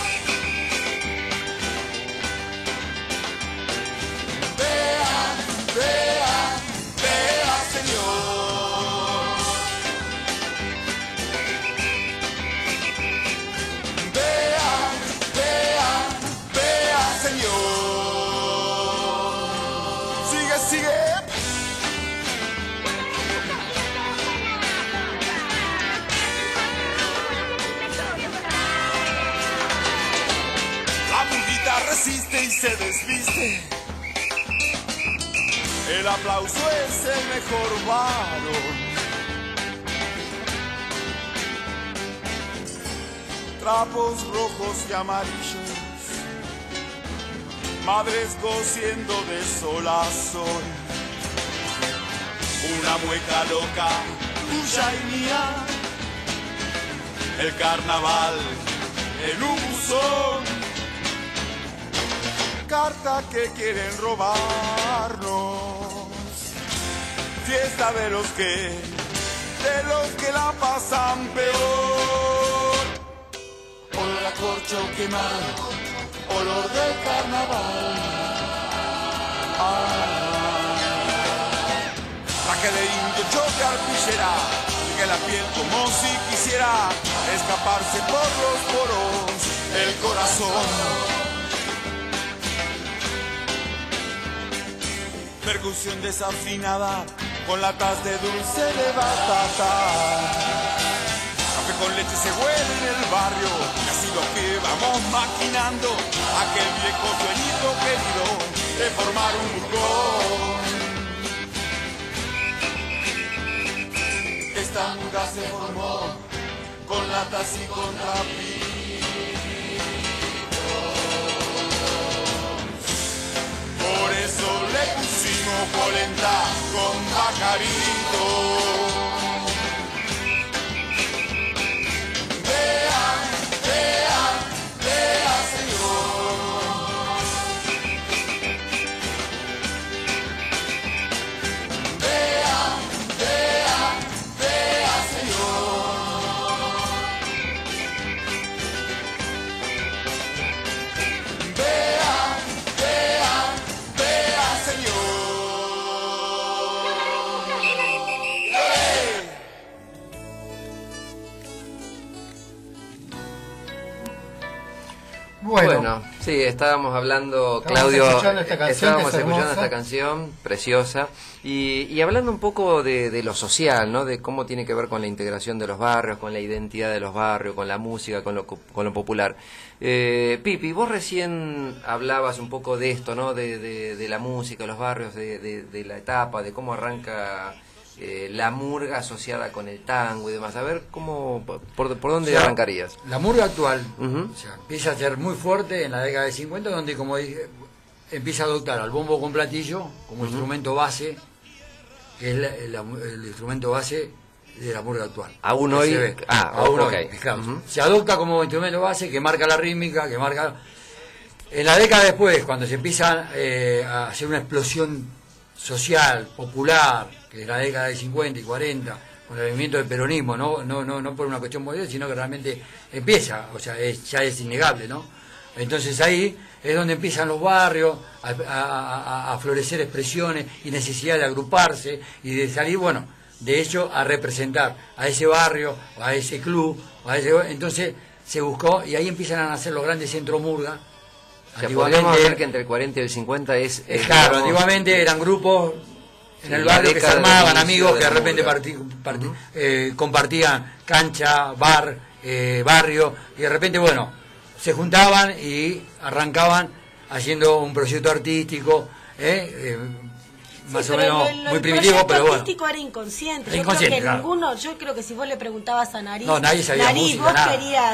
S8: Vea, vea, vea, señor. Vea, vea, vea, señor. Sigue, sigue. La murguita resiste y se desviste. El aplauso es el mejor varón. Trapos rojos y amarillos, madres cosiendo de sol a sol. Una mueca loca, tuya y mía. El carnaval en un buzón. Carta que quieren robarnos. Fiesta de los que, de los que la pasan peor. Olor a corcho quemado, olor del carnaval. Ah. Traje de indio, choque arpillera, que la piel como si quisiera escaparse por los poros el corazón. Percusión desafinada con latas de dulce de batata. Café con leche se huele en el barrio, y así lo que vamos maquinando, aquel viejo sueñito querido de formar un murgón. Esta murga se formó con latas y con trapitos. Por eso le pusimos polenta con pajarito. Vea, vea, vea, señor. Vea, vea, vea, señor. Vea, vea, vea, señor. ¡Hey!
S5: Bueno,
S4: Bueno, sí, estábamos hablando,
S5: Estábamos
S4: Claudio,
S5: escuchando esta canción,
S4: estábamos
S5: que es
S4: escuchando
S5: hermosa.
S4: esta canción preciosa y, y hablando un poco de, de lo social, ¿no? De cómo tiene que ver con la integración de los barrios, con la identidad de los barrios, con la música, con lo, con lo popular. Eh, Pipi, vos recién hablabas un poco de esto, ¿no? De, de, de la música, los barrios, de, de, de la etapa, de cómo arranca eh, la murga asociada con el tango y demás. A ver, cómo, por, por dónde
S7: O sea,
S4: arrancarías.
S7: La murga actual,
S4: Ujú.
S7: o sea, empieza a ser muy fuerte en la década de cincuenta, donde, como dije, empieza a adoptar al bombo con platillo como instrumento base, que es la- la- el instrumento base de la murga actual.
S4: Aún
S7: Que
S4: hoy-
S7: se ve.
S4: ah,
S7: aún
S4: ok.
S7: hoy, claro.
S4: Ujú.
S7: Se adopta como instrumento base que marca la rítmica, que marca... En la década después, cuando se empieza eh, a hacer una explosión social, popular, que es la década de cincuenta y cuarenta, con el movimiento del peronismo, no no no no por una cuestión moderna, sino que realmente empieza, o sea, es- ya es innegable, ¿no? Entonces ahí es donde empiezan los barrios a, a- a- a florecer expresiones y necesidad de agruparse y de salir, bueno, de hecho a representar a ese barrio, a ese club, a ese, entonces se buscó y ahí empiezan a nacer los grandes centros murga.
S4: O sea, podríamos ver que entre el cuarenta y el cincuenta es...
S7: Eh,
S4: es,
S7: claro,
S4: digamos,
S7: antiguamente eran grupos en
S4: Sí,
S7: el
S4: la
S7: barrio que se
S4: década del
S7: armaban,
S4: inicio
S7: amigos
S4: de
S7: que de
S4: la
S7: repente
S4: murga.
S7: parti- parti- eh, compartían cancha, bar, eh, barrio, y de repente, bueno, se juntaban y arrancaban haciendo un proyecto artístico, eh, eh, más
S6: Sí,
S7: o
S6: pero
S7: menos
S6: lo- lo-
S7: muy
S6: el
S7: primitivo,
S6: proyecto
S7: pero bueno.
S6: artístico era inconsciente.
S7: Era
S6: Yo
S7: inconsciente,
S6: creo que
S7: claro.
S6: ninguno, yo creo que si vos le preguntabas a Nariz,
S7: No, nadie sabía
S6: Nariz,
S7: música,
S6: vos
S7: nada.
S6: querías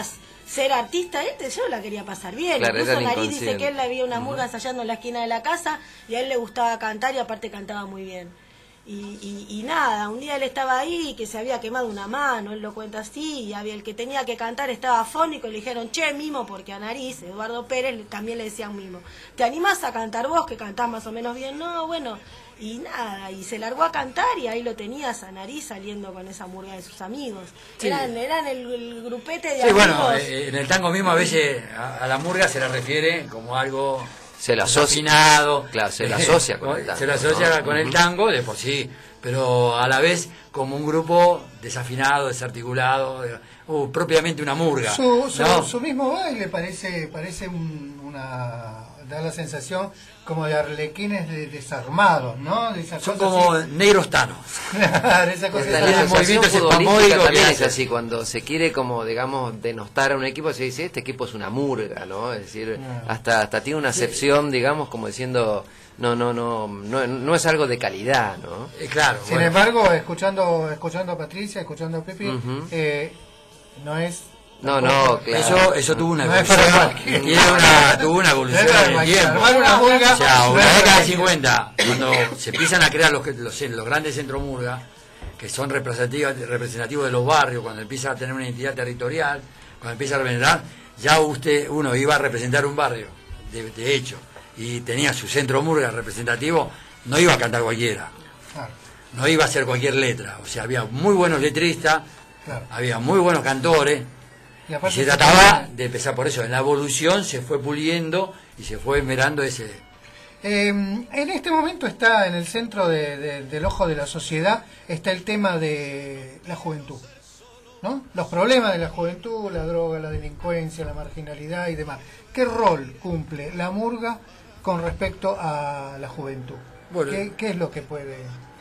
S6: ser artista, este yo la quería pasar bien.
S4: Claro,
S6: Incluso
S4: era
S6: Nariz dice
S4: inconsciente.
S6: que él le había una murga ensayando en la esquina de la casa y a él le gustaba cantar y aparte cantaba muy bien. Y, y, y nada, un día él estaba ahí que se había quemado una mano, él lo cuenta así, y había el que tenía que cantar estaba afónico y le dijeron, che, Mimo, porque a Nariz, Eduardo Pérez, le- también le decían Mimo, ¿te animás a cantar vos que cantás más o menos bien? No, bueno, y nada, y se largó a cantar y ahí lo tenías a Nariz saliendo con esa murga de sus amigos.
S7: Sí.
S6: Eran, eran el, el grupete de
S7: Sí,
S6: amigos.
S7: bueno, eh, en el tango mismo a veces a, a la murga se le refiere como algo
S4: Se lo asocia.
S7: desafinado.
S4: Claro, se lo asocia con el tango,
S7: Se lo asocia
S4: ¿no?
S7: con el
S4: Ujú.
S7: tango de por sí, pero a la vez como un grupo desafinado, desarticulado, de- uh, propiamente una murga.
S5: Su, su,
S7: ¿no?
S5: su mismo baile parece parece un- una da la sensación como de arlequines de- desarmados, ¿no? De esa
S7: Son
S5: cosa
S7: como
S5: así.
S7: negros tanos.
S5: Claro, esa cosa
S4: La
S7: Tiene
S5: esa-
S7: el movimiento ese
S4: futbolística
S7: famódico que
S4: también es
S7: hace.
S4: así, cuando se quiere como, digamos, denostar a un equipo, se dice, este equipo es una murga, ¿no? Es decir,
S5: Ah.
S4: hasta hasta tiene una acepción, digamos, como diciendo, no, no, no, no, no es algo de calidad, ¿no?
S7: Eh, claro.
S5: Sin
S7: bueno.
S5: embargo, escuchando escuchando a Patricia, escuchando a Pipi,
S4: Ujú.
S5: eh, no es
S4: No, no, claro.
S7: Eso, eso tuvo una
S5: No es
S7: evolución,
S5: para cualquiera.
S7: tiene una, tuvo una evolución
S5: No es para
S7: en el
S5: cualquiera.
S7: tiempo.
S5: Armar una murga
S7: O sea,
S5: no
S7: en
S5: es
S7: la
S5: para
S7: década de
S5: cualquiera.
S7: cincuenta, cuando se empiezan a crear los, los, los grandes centros murga, que son representativos, representativos de los barrios, cuando empieza a tener una identidad territorial, cuando empieza a representar, ya usted, uno iba a representar un barrio, de, de hecho, y tenía su centro murga representativo, no iba a cantar cualquiera,
S5: Claro,
S7: no iba a hacer cualquier letra, o sea, había muy buenos letristas,
S5: claro.
S7: había muy buenos cantores,
S5: Y
S7: y
S5: aparte
S7: se
S5: se
S7: trataba
S5: pone-
S7: de empezar por eso. En la evolución se fue puliendo y se fue esmerando ese.
S5: Eh, en este momento está en el centro de- de- del ojo de la sociedad, está el tema de la juventud, ¿no? Los problemas de la juventud, la droga, la delincuencia, la marginalidad y demás. ¿Qué rol cumple la murga con respecto a la juventud?
S7: Bueno,
S5: ¿Qué, qué es lo que puede...?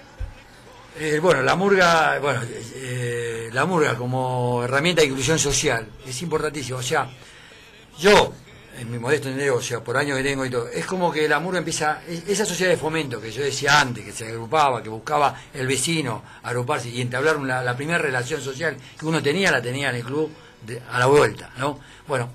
S7: Eh, bueno, la murga, bueno, eh, la murga como herramienta de inclusión social es importantísimo. O sea, yo, en mi modesto entender, o sea, por años que tengo y todo, es como que la murga empieza, es- esa sociedad de fomento que yo decía antes, que se agrupaba, que buscaba el vecino agruparse y entablar una- la primera relación social que uno tenía, la tenía en el club de- a la vuelta, ¿no? Bueno,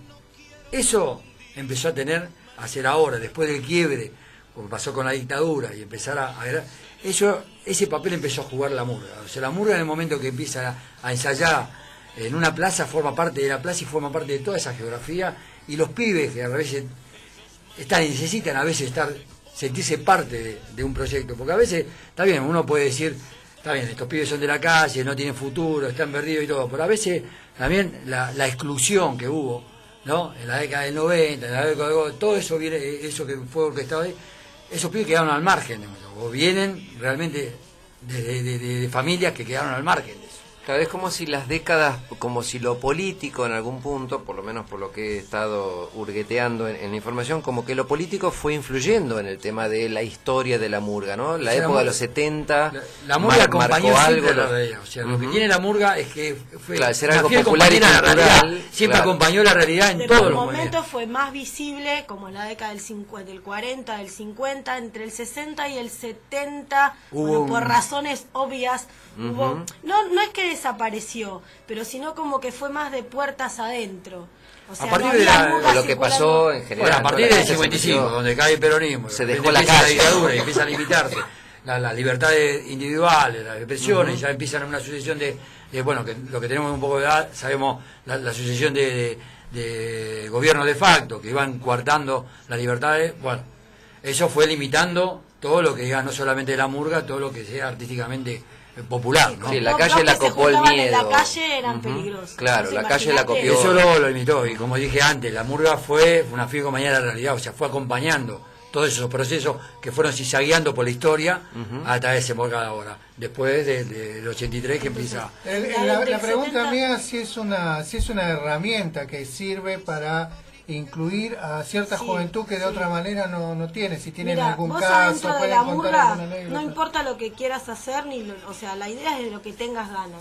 S7: eso empezó a tener, a hacer ahora, después del quiebre, como pasó con la dictadura, y empezar a, a ver, eso, ese papel empezó a jugar la murga. O sea, la murga en el momento que empieza a, a ensayar en una plaza, forma parte de la plaza y forma parte de toda esa geografía, y los pibes que a veces están y necesitan a veces estar, sentirse parte de, de un proyecto, porque a veces, está bien, uno puede decir, está bien, estos pibes son de la calle, no tienen futuro, están perdidos y todo, pero a veces también la, la exclusión que hubo, ¿no? En la década del noventa, en la década de todo eso viene, eso que fue orquestado ahí, esos pibes quedaron al margen, o vienen realmente de, de- de- de familias que quedaron al margen de eso.
S4: Claro, es como si las décadas, como si lo político en algún punto, por lo menos por lo que he estado hurgueteando en, en la información, como que lo político fue influyendo en el tema de la historia de la murga, ¿no? La
S7: O sea,
S4: época
S7: la
S4: de los setenta
S7: La, la murga
S4: mar-
S7: acompañó
S4: marcó
S7: siempre
S4: algo.
S7: la realidad. O sea, lo que
S4: Ujú.
S7: tiene la murga es que fue
S4: Claro, ser
S7: una
S4: algo
S7: fiel
S4: popular y
S7: compañera de la
S4: cultural,
S7: realidad. Siempre
S4: claro.
S7: acompañó la realidad en
S6: De
S7: todos
S6: por
S7: los
S6: momentos
S7: momentos.
S6: fue más visible, como en la década del, cincuenta, del cuarenta, del cincuenta, entre el sesenta y el setenta,
S7: Hubo
S6: bueno,
S7: un-
S6: por razones obvias,
S4: Ujú.
S6: hubo, no, no es que desapareció, pero sino como que fue más de puertas adentro. O sea,
S7: A partir
S6: no
S7: de
S6: había
S7: la-
S6: murgas
S4: lo que
S6: circulando.
S4: pasó en general.
S7: Bueno, a
S4: ¿no?
S7: partir
S4: La
S7: del
S4: gente se
S7: cincuenta y cinco,
S4: metió-
S7: donde cae el peronismo,
S4: se
S7: de
S4: dejó la
S7: repente empieza
S4: calle.
S7: la dictadura y empieza a limitarse la- las libertades individuales, las expresiones,
S4: Ujú.
S7: ya empiezan una sucesión de, de, bueno, que lo que tenemos un poco de edad, sabemos la, la sucesión de, de, de gobiernos de facto que iban coartando las libertades, bueno, eso fue limitando todo lo que diga no solamente la murga, todo lo que sea artísticamente eh, popular, ¿no?
S4: Sí, la
S6: Los
S4: calle
S6: dos
S4: la
S6: que se
S4: copó el
S6: juntaban en la
S4: miedo.
S6: calle eran
S4: Ujú.
S6: peligrosos.
S4: Claro,
S6: Entonces,
S4: la calle la
S6: imagínate.
S4: copió.
S7: Eso lo, lo limitó, y como dije antes, la murga fue una fiel compañera de la realidad, o sea, fue acompañando todos esos procesos que fueron zigzagueando por la historia
S4: Ujú.
S7: hasta desembocar ahora, después de- de- del ochenta y tres que empieza...
S5: El-
S6: La
S5: la,
S6: del
S5: la pregunta
S6: setenta.
S5: mía si es una si es una herramienta que sirve para incluir a cierta
S6: Sí,
S5: juventud que de
S6: sí.
S5: otra manera no, no tiene. Si tienen
S6: Mira,
S5: algún
S6: vos
S5: caso,
S6: adentro de
S5: pueden
S6: la
S5: contar
S6: murga,
S5: alguna anécdota.
S6: no importa lo que quieras hacer, ni lo- o sea, la idea es de lo que tengas ganas.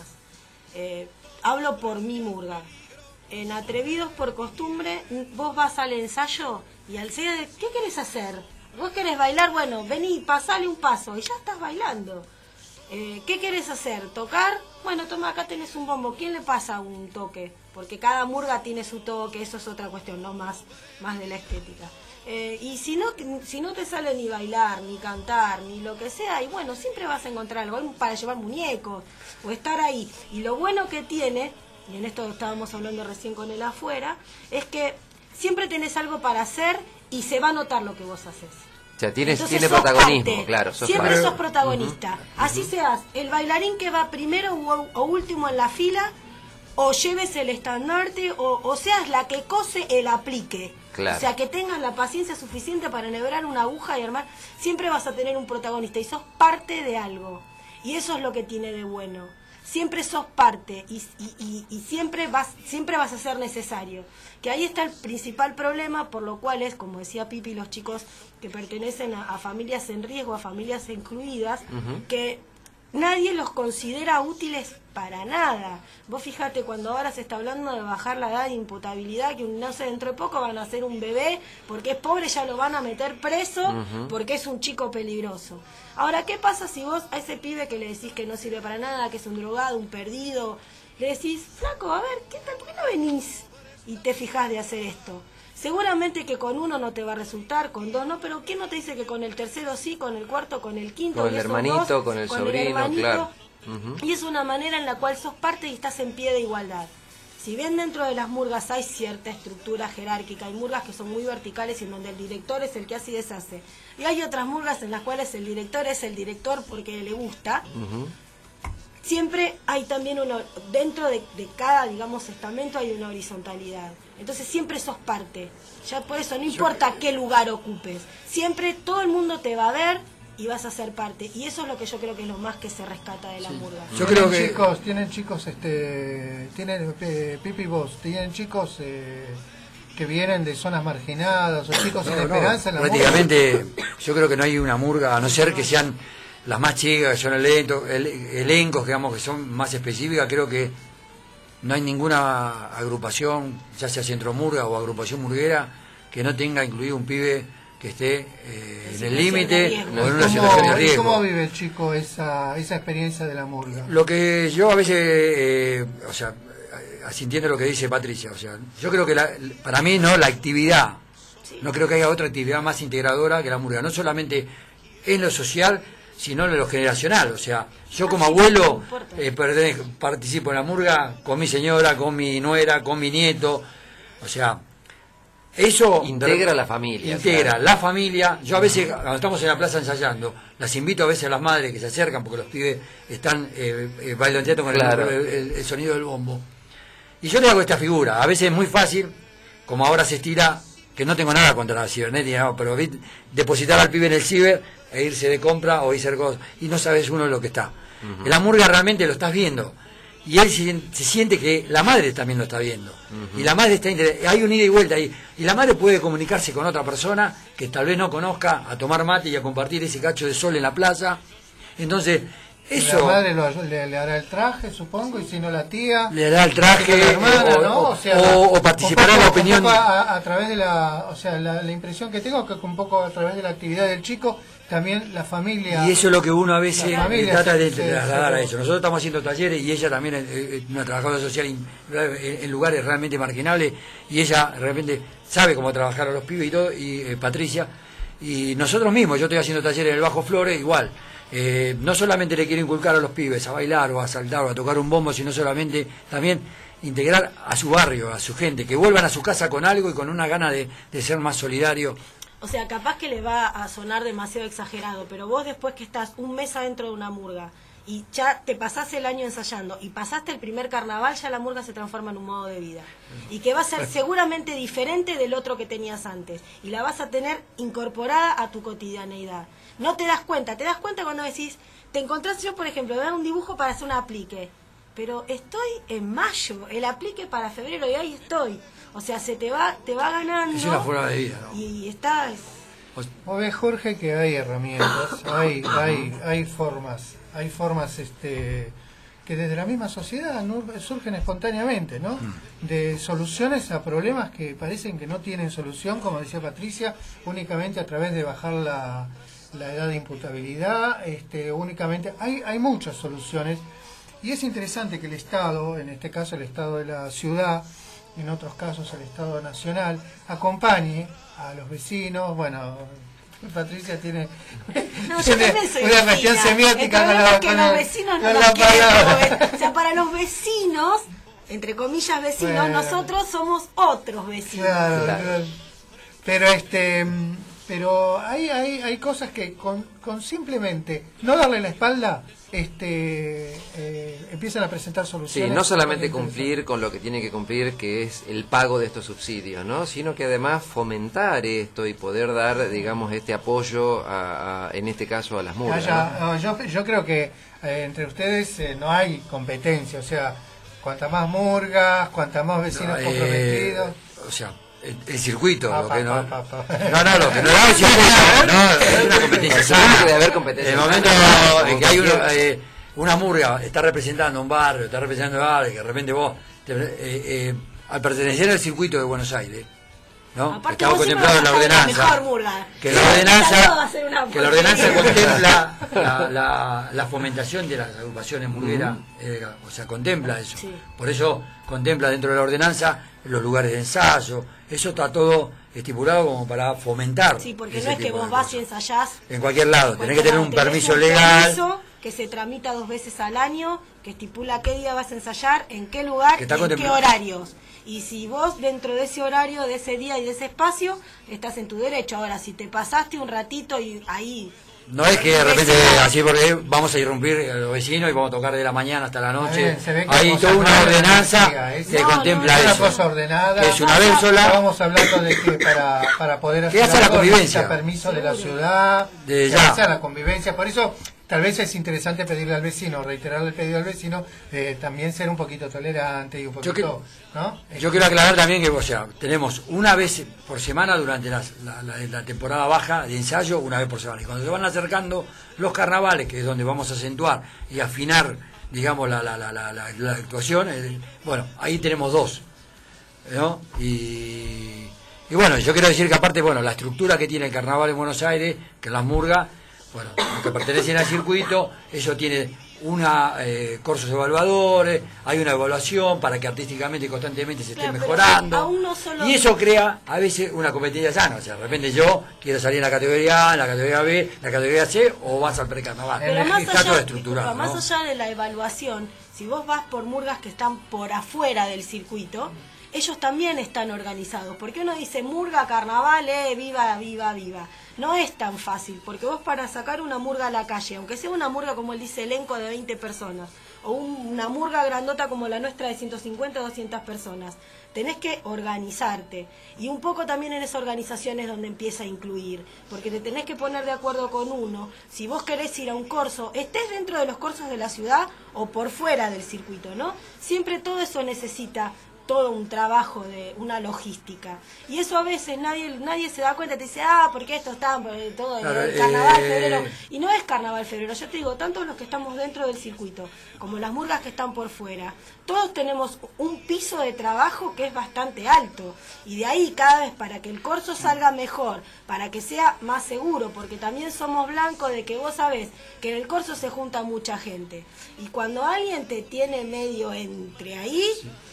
S6: Eh, hablo por mi murga. En Atrevidos por Costumbre, vos vas al ensayo y al ser de, ¿qué querés hacer? ¿Vos querés bailar? Bueno, vení, pasale un paso y ya estás bailando. Eh, ¿Qué querés hacer? ¿Tocar? Bueno, toma, acá tenés un bombo. ¿Quién le pasa un toque? porque cada murga tiene su toque, eso es otra cuestión, no más, más de la estética. Eh, y si no, si no te sale ni bailar, ni cantar, ni lo que sea, y bueno, siempre vas a encontrar algo para llevar muñecos o estar ahí. Y lo bueno que tiene, y en esto estábamos hablando recién con él afuera, es que siempre tenés algo para hacer y se va a notar lo que vos haces.
S4: O sea, tienes,
S6: Entonces,
S4: tiene
S6: sos
S4: protagonismo,
S6: parte,
S4: claro. Sos
S6: siempre
S4: parte.
S6: sos protagonista. Uh-huh. Así uh-huh. seas el bailarín que va primero o, o último en la fila, o lleves el estandarte, o, o seas la que cose el aplique.
S4: Claro.
S6: O sea, que tengas la paciencia suficiente para enhebrar una aguja y armar. Siempre vas a tener un protagonista y sos parte de algo. Y eso es lo que tiene de bueno. Siempre sos parte y, y, y, y siempre vas siempre vas a ser necesario. Que ahí está el principal problema, por lo cual es, como decía Pipi, los chicos que pertenecen a, a familias en riesgo, a familias incluidas, uh-huh. que nadie los considera útiles para nada. Vos fíjate, cuando ahora se está hablando de bajar la edad de imputabilidad, que no sé, dentro de poco van a hacer un bebé, porque es pobre, ya lo van a meter preso, uh-huh. porque es un chico peligroso. Ahora, ¿qué pasa si vos a ese pibe que le decís que no sirve para nada, que es un drogado, un perdido, le decís, flaco, a ver, ¿qué tal? ¿Por qué no venís y te fijás de hacer esto? Seguramente que con uno no te va a resultar, con dos no, pero ¿quién no te dice que con el tercero sí, con el cuarto, con el quinto?
S4: Con el hermanito,
S6: dos,
S4: con el
S6: con
S4: sobrino,
S6: el hermanito,
S4: claro. Uh-huh.
S6: Y es una manera en la cual sos parte y estás en pie de igualdad. Si bien dentro de las murgas hay cierta estructura jerárquica, hay murgas que son muy verticales y en donde el director es el que hace y deshace. Y hay otras murgas en las cuales el director es el director porque le gusta. Uh-huh. Siempre hay también uno, dentro de, de cada, digamos, estamento hay una horizontalidad. Entonces siempre sos parte. Ya por eso no importa qué lugar ocupes. Siempre todo el mundo te va a ver y vas a ser parte. Y eso es lo que yo creo que es lo más que se rescata de la sí. murga.
S5: Yo creo que chicos, tienen chicos, este, tienen eh, Pipi vos, tienen chicos eh, que vienen de zonas marginadas o chicos sin no, esperanza no. en la
S7: prácticamente murga. Yo creo que no hay una murga, a no ser que sean las más chicas, que son elenco, el, elencos, digamos, que son más específicas. Creo que no hay ninguna agrupación, ya sea centro murga o agrupación murguera, que no tenga incluido un pibe que esté eh, en el límite o en una situación de riesgo.
S5: ¿Cómo vive el chico esa, esa experiencia de la murga?
S7: Lo que yo a veces, eh, o sea, asintiendo lo que dice Patricia, o sea, yo creo que la, para mí no la actividad, no creo que haya otra actividad más integradora que la murga, no solamente en lo social, sino en lo generacional. O sea, yo como abuelo eh, participo en la murga con mi señora, con mi nuera, con mi nieto. O sea, eso
S4: integra la familia.
S7: Integra
S4: claro.
S7: la familia. Yo a veces, cuando estamos en la plaza ensayando, las invito a veces a las madres que se acercan, porque los pibes están eh, eh, bailoteando con claro. el, el, el sonido del bombo. Y yo le hago esta figura. A veces es muy fácil, como ahora se estira, que no tengo nada contra la cibernética, no, pero depositar al pibe en el ciber e irse de compra o irse de cosas, y no sabes uno lo que está. Uh-huh. En la murga realmente lo estás viendo, y él se, se siente que la madre también lo está viendo, uh-huh. y la madre está inter... hay un ida y vuelta ahí, y la madre puede comunicarse con otra persona que tal vez no conozca, a tomar mate y a compartir ese cacho de sol en la plaza. Entonces eso,
S5: la madre lo, le, le hará el traje, supongo, y si no la tía
S7: le hará el traje,
S5: la hermana,
S7: o,
S5: ¿no?
S7: o,
S5: o, sea,
S7: o, o participará en la opinión
S5: a, a través de la, o sea, la, la impresión que tengo que un poco a través de la actividad del chico también la familia,
S7: y eso es lo que uno a veces trata de
S5: se,
S7: trasladar
S5: se,
S7: a eso. Nosotros estamos haciendo talleres y ella también es eh, una trabajadora social en, en lugares realmente marginables, y ella realmente sabe cómo trabajar a los pibes y todo, y eh, Patricia, y nosotros mismos, yo estoy haciendo talleres en el Bajo Flores, igual. Eh, no solamente le quiero inculcar a los pibes a bailar o a saltar o a tocar un bombo, sino solamente también integrar a su barrio, a su gente, que vuelvan a su casa con algo y con una gana de, de ser más solidario.
S6: O sea, capaz que le va a sonar demasiado exagerado, pero vos después que estás un mes adentro de una murga y ya te pasaste el año ensayando y pasaste el primer carnaval, ya la murga se transforma en un modo de vida. Y que va a ser seguramente diferente del otro que tenías antes. Y la vas a tener incorporada a tu cotidianeidad. No te das cuenta, te das cuenta cuando decís, te encontrás, yo por ejemplo, me da un dibujo para hacer un aplique, pero estoy en mayo, el aplique para febrero y ahí estoy. O sea, se te va, te va ganando.
S7: Es una forma de vida, ¿no?
S6: Y estás...
S5: Vos ves, Jorge, que hay herramientas, hay, hay, hay formas, hay formas este que desde la misma sociedad no, surgen espontáneamente, ¿no? De soluciones a problemas que parecen que no tienen solución, como decía Patricia, únicamente a través de bajar la, la edad de imputabilidad, este, únicamente, hay, hay muchas soluciones, Y es interesante que el Estado, en este caso el Estado de la ciudad, en otros casos el Estado nacional, acompañe a los vecinos. Bueno, Patricia tiene,
S6: No,
S5: tiene una cuestión semiótica con la,
S6: que
S5: con
S6: los
S5: la,
S6: vecinos no
S5: con
S6: nos
S5: la palabra.
S6: quieren. O sea, para los vecinos, entre comillas vecinos,
S5: Bueno.
S6: nosotros somos otros vecinos.
S5: Claro,
S4: Claro.
S5: claro. Pero este, pero hay, hay, hay cosas que con, con simplemente no darle la espalda, este, eh, empiezan a presentar
S4: Sí,
S5: soluciones.
S4: no solamente
S5: bastante
S4: cumplir con lo que tiene que cumplir, que es el pago de estos subsidios, ¿no? Sino que además fomentar esto y poder dar, digamos, este apoyo, a, a- en este caso, a las murgas.
S5: Haya-
S4: ¿no?
S5: no, yo, yo creo que eh, entre ustedes eh, no hay competencia, o sea, cuanta más murgas, cuanta más vecinos
S7: No,
S5: comprometidos.
S7: eh, o sea, el, el circuito,
S5: Pa,
S7: lo
S5: pa,
S7: que no,
S5: pa, pa, pa.
S7: no, no, lo que no da el circuito, no, es una competencia
S4: Por supuesto que debe
S7: sana.
S4: haber competencia
S7: En el momento
S4: sana,
S7: en que hay
S4: como
S7: uno,
S4: cualquier-
S7: eh, una murga está representando un barrio, está representando un barrio, que de repente vos, te- eh, eh, al pertenecer al circuito de Buenos Aires, ¿no?
S6: Aparte,
S7: Estaba
S6: vos siempre
S7: contemplado en la
S6: vas a ser la
S7: ordenanza.
S6: mejor murga.
S7: Que la
S6: Todo va a
S7: ordenanza,
S6: ser una
S7: que la ordenanza
S6: porquería.
S7: contempla la, la, la fomentación de las agrupaciones murgueras, eh, o sea, contempla eso.
S6: Sí.
S7: Por eso contempla dentro de la ordenanza los lugares de ensayo. Eso está todo estipulado como para fomentar.
S6: Sí, porque
S7: ese
S6: no es que
S7: tipo
S6: vos
S7: de
S6: vas
S7: cosas.
S6: y ensayás.
S7: En cualquier lado, tenés que tener un
S6: Tenés
S7: permiso
S6: un
S7: legal.
S6: permiso que se tramita dos veces al año, que estipula qué día vas a ensayar, en qué lugar
S7: Que
S6: y
S7: está
S6: en qué
S7: contemplado.
S6: horarios. Y si vos dentro de ese horario, de ese día y de ese espacio, estás en tu derecho. Ahora, si te pasaste un ratito y ahí...
S7: No es que de repente
S6: Vecino.
S7: así porque vamos a irrumpir a los vecinos y vamos a tocar de la mañana hasta la noche.
S5: Bien, se ve que
S7: Hay
S5: vamos
S7: toda
S5: a
S7: una
S5: poner
S7: ordenanza
S5: energía, es-
S7: que
S6: No,
S7: contempla
S6: no,
S5: Es una
S7: eso.
S5: cosa ordenada.
S7: Que es una vez sola.
S5: Estamos hablando de que para, para poder
S7: Que
S5: hacer
S7: hace la
S5: algo
S7: convivencia.
S5: necesita permiso de la ciudad,
S7: De
S5: que
S7: ya.
S5: hace la convivencia. Por eso, tal vez es interesante pedirle al vecino, reiterarle el pedido al vecino, eh, también ser un poquito tolerante y un poquito,
S7: Yo
S5: ¿no?
S7: Yo quiero aclarar también que, o sea, tenemos una vez por semana durante las- la, la- la temporada baja de ensayo, una vez por semana. Y cuando se van acercando los carnavales, que es donde vamos a acentuar y afinar, digamos, la, la, la, la, la- la actuación, eh, bueno, ahí tenemos dos, ¿no? Y, y bueno, yo quiero decir que aparte, bueno, la estructura que tiene el carnaval en Buenos Aires, que las murgas, bueno, los que pertenecen al circuito, eso tiene una eh, cursos evaluadores, hay una evaluación para que artísticamente y constantemente se esté
S6: Claro, pero
S7: mejorando.
S6: aún no solo-
S7: Y eso crea a veces una competencia sana. O sea, de repente yo quiero salir en la categoría A, en la categoría B, en la categoría C, o vas al precarnaval.
S6: Pero más
S7: Está todo
S6: allá,
S7: estructurado,
S6: disculpa,
S7: ¿no?
S6: más allá de la evaluación, si vos vas por murgas que están por afuera del circuito, ellos también están organizados. Porque uno dice murga, carnaval, eh, viva, viva, viva. No es tan fácil, porque vos para sacar una murga a la calle, aunque sea una murga como él dice, elenco de veinte personas, o un- una murga grandota como la nuestra de ciento cincuenta o doscientas personas, tenés que organizarte. Y un poco también en esa organización es donde empieza a incluir, porque te tenés que poner de acuerdo con uno. Si vos querés ir a un corso, estés dentro de los corsos de la ciudad o por fuera del circuito, ¿no? Siempre todo eso necesita todo un trabajo de una logística. Y eso a veces nadie nadie se da cuenta, te dice, ah, porque esto está eh, todo
S7: Claro,
S6: el carnaval,
S7: eh,
S6: febrero. Y no es carnaval, febrero. Yo te digo, tanto los que estamos dentro del circuito como las murgas que están por fuera, todos tenemos un piso de trabajo que es bastante alto. Y de ahí cada vez para que el corso salga mejor, para que sea más seguro, porque también somos blancos de que vos sabés que en el corso se junta mucha gente. Y cuando alguien te tiene medio entre ahí,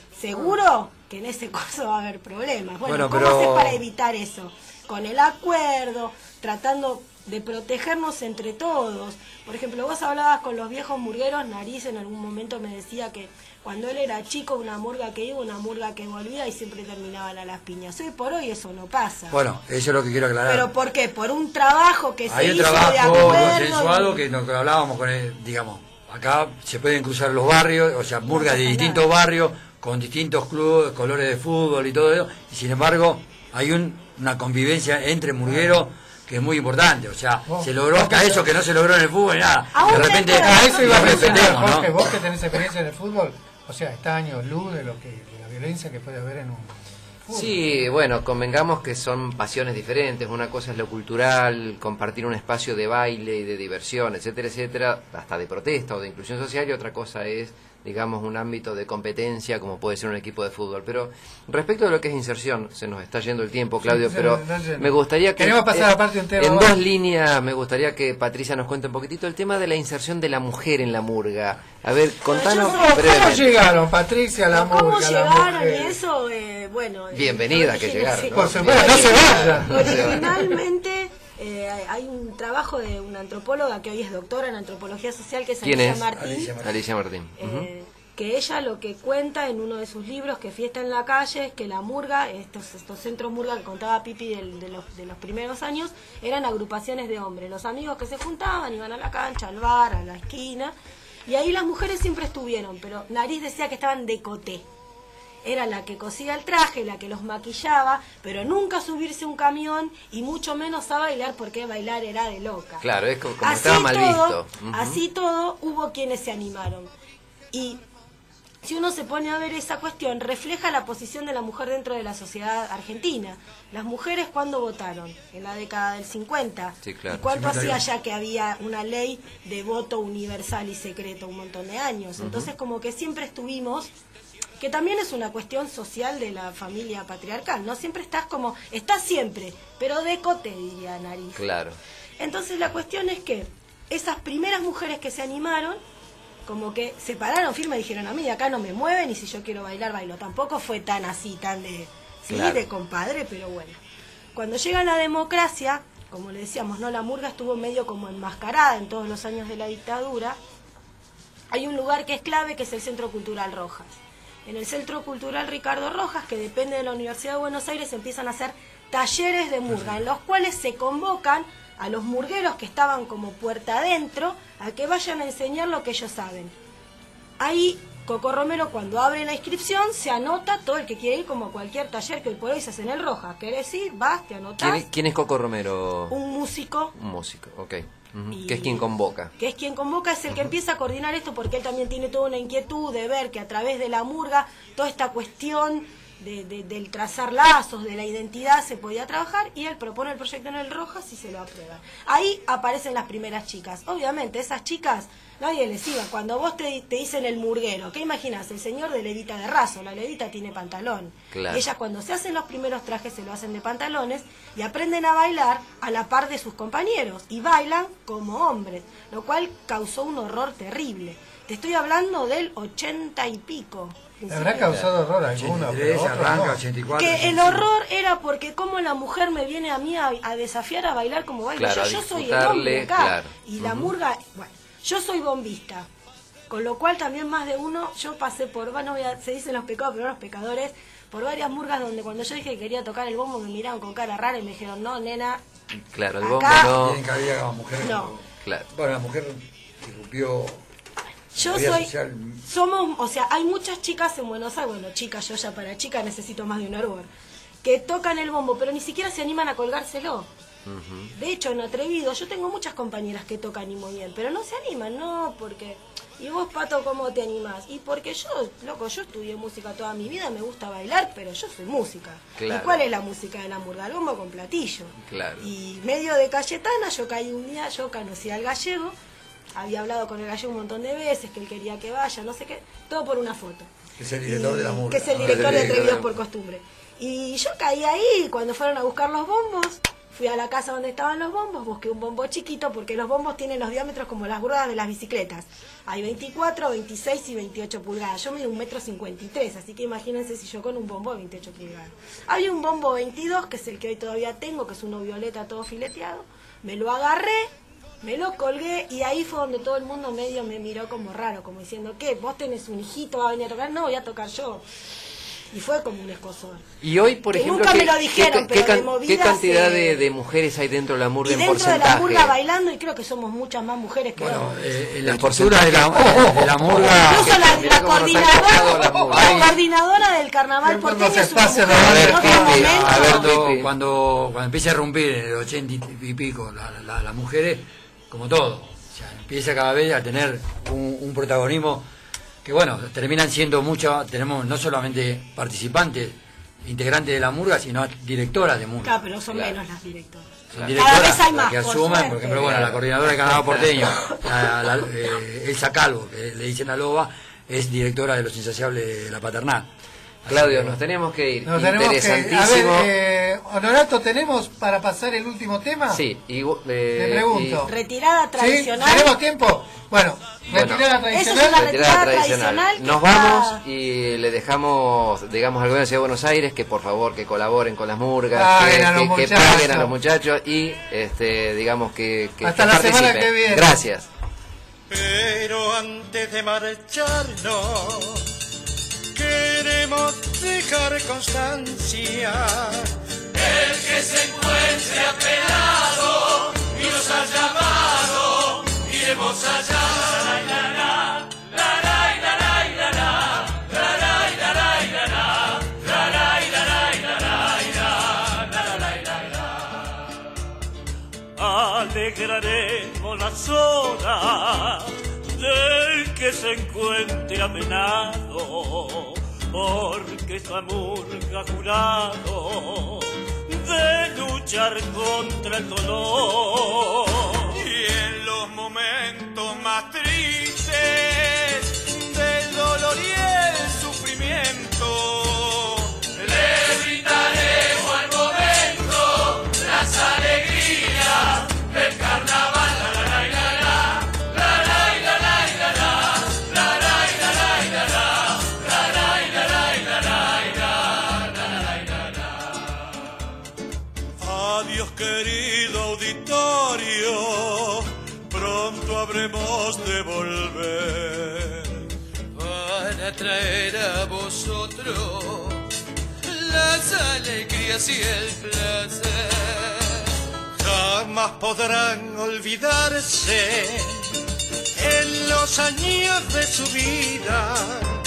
S6: seguro que en ese curso va a haber problemas. Bueno,
S7: Bueno,
S6: ¿cómo
S7: pero-
S6: haces para evitar eso? Con el acuerdo, tratando de protegernos entre todos. Por ejemplo, vos hablabas con los viejos murgueros, Nariz en algún momento me decía que cuando él era chico, una murga que iba, una murga que volvía y siempre terminaban a las piñas. Hoy por hoy eso no pasa.
S7: Bueno, eso es lo que quiero aclarar.
S6: ¿Pero por qué? Por un trabajo que se
S7: Hay un
S6: hizo de
S7: trabajo
S6: acuerdo.
S7: consensuado
S6: y-
S7: que nos que hablábamos con él, digamos, acá se pueden cruzar los barrios, o sea, murgas de
S6: pasa
S7: distintos
S6: nada.
S7: barrios, con distintos clubes, colores de fútbol y todo eso, y sin embargo hay un- una convivencia entre murgueros que es muy importante, o sea,
S5: Vos-
S7: se logró
S5: vos
S7: hasta
S5: que-
S7: eso que no se logró en el fútbol, nada,
S6: Aún
S7: de repente
S6: dentro de-
S5: Ah, eso iba a
S7: nos
S5: mencionar,
S7: defendemos, ¿no?
S5: Jorge, vos que tenés experiencia en el fútbol, o sea, está años luz de lo que de la violencia que puede haber en un fútbol.
S4: Sí, bueno, convengamos que son pasiones diferentes. Una cosa es lo cultural, compartir un espacio de baile y de diversión, etcétera, etcétera, hasta de protesta o de inclusión social, y otra cosa es digamos, un ámbito de competencia como puede ser un equipo de fútbol. Pero respecto de lo que es inserción, se nos está yendo el tiempo, Claudio,
S5: Sí,
S4: pero me gustaría que...
S5: Queremos pasar
S4: eh,
S5: aparte un tema
S4: En
S5: ahora.
S4: dos líneas me gustaría que Patricia nos cuente un poquitito el tema de la inserción de la mujer en la murga. A ver, contanos
S5: ¿Cómo, ¿Cómo
S4: brevemente.
S5: llegaron, Patricia, a la
S6: ¿Cómo
S5: murga, la
S6: llegaron
S5: mujer?
S6: y eso? Eh, bueno, eh,
S4: Bienvenida que
S6: origina-
S4: llegaron,
S6: sí.
S4: ¿no?
S5: Por supuesto, no se vayan.
S6: Originalmente eh, hay un trabajo de una antropóloga que hoy es doctora en antropología social, que es
S4: ¿Quién
S6: Alicia
S4: es?
S6: Martín.
S7: Alicia Martín.
S4: Alicia Martín. Ujú.
S6: Eh, que ella lo que cuenta en uno de sus libros, que Fiesta en la calle, es que la murga, estos, estos centros murga que contaba Pipi del- de, los, de los primeros años, eran agrupaciones de hombres, los amigos que se juntaban, iban a la cancha, al bar, a la esquina, y ahí las mujeres siempre estuvieron, pero Nariz decía que estaban de coté. Era la que cosía el traje, la que los maquillaba, pero nunca subirse a un camión y mucho menos a bailar, porque bailar era de loca.
S4: Claro, es como, como
S6: Así
S4: estaba mal
S6: todo,
S4: visto. Ujú.
S6: Así todo, hubo quienes se animaron. Y si uno se pone a ver esa cuestión, refleja la posición de la mujer dentro de la sociedad argentina. Las mujeres, ¿cuándo votaron? En la década del cincuenta.
S4: Sí, claro.
S6: ¿Y cuánto
S7: cincuenta y
S6: hacía
S7: uno.
S6: ya que había una ley de voto universal y secreto un montón de años? Entonces, como que siempre estuvimos, que también es una cuestión social de la familia patriarcal, ¿no? Siempre estás como, estás siempre, pero de cote, diría Nariz.
S4: Claro.
S6: Entonces la cuestión es que esas primeras mujeres que se animaron, como que se pararon firme y dijeron, a mí de acá no me mueven y si yo quiero bailar, bailo. Tampoco fue tan así, tan de, sí,
S4: Claro.
S6: de compadre, pero bueno. Cuando llega la democracia, como le decíamos, no, la murga estuvo medio como enmascarada en todos los años de la dictadura. Hay un lugar que es clave, que es el Centro Cultural Rojas. En el Centro Cultural Ricardo Rojas, que depende de la Universidad de Buenos Aires, empiezan a hacer talleres de murga, en los cuales se convocan a los murgueros que estaban como puerta adentro a que vayan a enseñar lo que ellos saben. Ahí Coco Romero, cuando abre la inscripción, se anota todo el que quiere ir, como a cualquier taller que hoy por hoy se hace en el Rojas. ¿Querés ir? Vas, te anotás.
S4: ¿Quién, es- quién es Coco Romero?
S6: Un músico
S4: Un músico, ok. Ujú.
S6: Y-
S4: Que es quien convoca.
S6: que es quien convoca, es el que empieza a coordinar esto, porque él también tiene toda una inquietud de ver que a través de la murga toda esta cuestión de, de- del trazar lazos, de la identidad se podía trabajar, y él propone el proyecto en el Rojas y se lo aprueba. Ahí aparecen las primeras chicas. Obviamente esas chicas nadie les iba. Cuando vos te, te dicen el murguero, ¿qué imaginas? El señor de Levita de raso, la Levita tiene pantalón.
S4: Claro.
S6: Ellas cuando se hacen los primeros trajes se lo hacen de pantalones y aprenden a bailar a la par de sus compañeros y bailan como hombres, lo cual causó un horror terrible. Te estoy hablando del ochenta y pico.
S5: Le habrá causado horror a alguno,
S7: ochenta y
S5: pero
S7: tres,
S5: otros
S7: arranca,
S5: no.
S7: ochenta y cuatro.
S6: Que el
S7: ochenta y cinco.
S6: horror era porque como la mujer me viene a mí a, a desafiar a bailar como bailo.
S4: Claro,
S6: yo,
S4: a
S6: yo soy el
S4: disputarle,
S6: hombre acá.
S4: claro.
S6: Y la murga, bueno, yo soy bombista. Con lo cual también más de uno, yo pasé por, bueno, voy a- se dicen los pecados, pero no los pecadores, por varias murgas donde cuando yo dije que quería tocar el bombo me miraron con cara rara y me dijeron, no, nena,
S4: Claro, el
S6: Acá-
S4: bombo no.
S7: Tienen cabida como mujer.
S6: No.
S4: Claro.
S7: Bueno, la mujer irrumpió.
S6: yo
S7: la vida
S6: soy,
S7: social.
S6: somos, o sea, hay muchas chicas en Buenos Aires, bueno, chicas, yo ya para chica necesito más de un hervor, que tocan el bombo, pero ni siquiera se animan a colgárselo. De hecho, en Atrevido, yo tengo muchas compañeras que tocan y muy bien, pero no se animan, no, porque... ¿Y vos, Pato, cómo te animás? Y porque yo, loco, yo estudié música toda mi vida, me gusta bailar, pero yo soy música.
S4: Claro.
S6: ¿Y cuál es la música de la murga? El bombo con platillo.
S4: Claro.
S6: Y medio de Cayetana, yo caí un día, yo conocí al gallego, había hablado con el gallego un montón de veces, que él quería que vaya, no sé qué, todo por una foto.
S7: Que es el director
S6: Y-
S7: de la murga.
S6: Que es el
S7: Ah,
S6: director
S4: el
S6: de
S4: director
S6: Atrevidos
S4: de-
S6: por costumbre. Y yo caí ahí, cuando fueron a buscar los bombos, fui a la casa donde estaban los bombos, busqué un bombo chiquito, porque los bombos tienen los diámetros como las ruedas de las bicicletas. Hay veinticuatro, veintiséis y veintiocho pulgadas. Yo mido un metro cincuenta y tres, así que imagínense si yo con un bombo de veintiocho pulgadas. Había un bombo veintidós, que es el que hoy todavía tengo, que es uno violeta todo fileteado. Me lo agarré, me lo colgué, y ahí fue donde todo el mundo medio me miró como raro, como diciendo, ¿qué? ¿Vos tenés un hijito, va a venir a tocar? No, voy a tocar yo. Y fue como un escosor.
S4: Y hoy, por
S6: Que
S4: ejemplo,
S6: nunca
S4: ¿qué,
S6: me lo dijeron,
S4: qué-
S6: pero
S4: qué
S6: de
S4: can-
S6: movida
S4: qué cantidad
S6: se-
S4: de, de mujeres hay dentro de la murga
S6: Y
S4: en
S6: dentro de
S4: porcentaje?
S6: la murga bailando, y creo que somos muchas más mujeres que
S7: Bueno,
S6: hombres.
S7: eh, en la
S4: El
S7: estructura de la,
S4: porcentaje-
S7: de la murga.
S6: Incluso la,
S4: mirá
S6: la
S4: cómo nos ha
S6: coordinadora,
S4: quejado la murga.
S6: la coordinadora del carnaval
S5: Siempre
S6: porteño
S5: nos
S6: es una
S5: espacian
S6: mujer.
S5: a ver,
S6: En otro
S4: Pipi,
S6: momento-
S4: a ver,
S7: cuando,
S4: Pipi.
S7: cuando, cuando empieza a irrumpir en el ochenta y pico la- la- las mujeres, como todo, o sea, empieza cada vez a tener un, un protagonismo que, bueno, terminan siendo muchas. Tenemos no solamente participantes, integrantes de la murga, sino directoras de murga.
S6: Claro, pero son
S4: Claro.
S6: menos las directoras.
S7: Son
S4: Claro.
S7: directoras
S6: Cada vez hay
S7: las
S6: más,
S7: que
S6: por
S7: asumen,
S6: suerte.
S7: por ejemplo, bueno, la coordinadora de carnaval porteño, la, la- eh, Elsa Calvo, que le dicen a Loba, es directora de Los Insaciables de la Paternal.
S4: Claudio, nos tenemos que ir.
S5: Nos tenemos que,
S4: Interesantísimo.
S5: a ver, eh, Honorato, ¿tenemos para pasar el último tema?
S4: Sí, y, eh,
S5: Le pregunto.
S4: y-
S6: Retirada tradicional.
S5: ¿Sí? ¿Tenemos tiempo? Bueno,
S4: Bueno,
S5: retirada
S6: eso es
S5: tradicional.
S6: una
S4: retirada
S6: retirada
S4: tradicional.
S6: tradicional que
S4: Nos
S6: está-
S4: vamos y le dejamos, digamos, al gobierno de Ciudad de Buenos Aires que por favor que colaboren con las murgas,
S5: Paguen
S4: que,
S5: a los
S4: que- que
S5: muchachos.
S4: paguen a los muchachos y, este, digamos, que, que,
S5: Hasta
S4: que
S5: la semana
S4: participen.
S5: que viene.
S4: Gracias.
S2: Pero antes de marcharnos, queremos dejar constancia.
S3: El que se encuentre apelado y nos ha llamado, iremos allá. La, la, la, la, la, la, la, la, la, la, la, la, la, la, la, la, la, la, la. Alegraremos las horas del que se encuentre apenado, porque esa murga ha jurado de luchar contra el dolor.
S2: Y en los momentos más tristes del dolor y el sufrimiento,
S3: Le gritaremos al momento las alegrías del carnaval. La, la, la, la, la, la, la, la, la, la, la, la, la, la, la, la.
S2: adiós querido auditorio, pronto habremos de volver
S3: Para traer a vosotros las alegrías y el placer.
S2: jamás podrán olvidarse en los años de su vida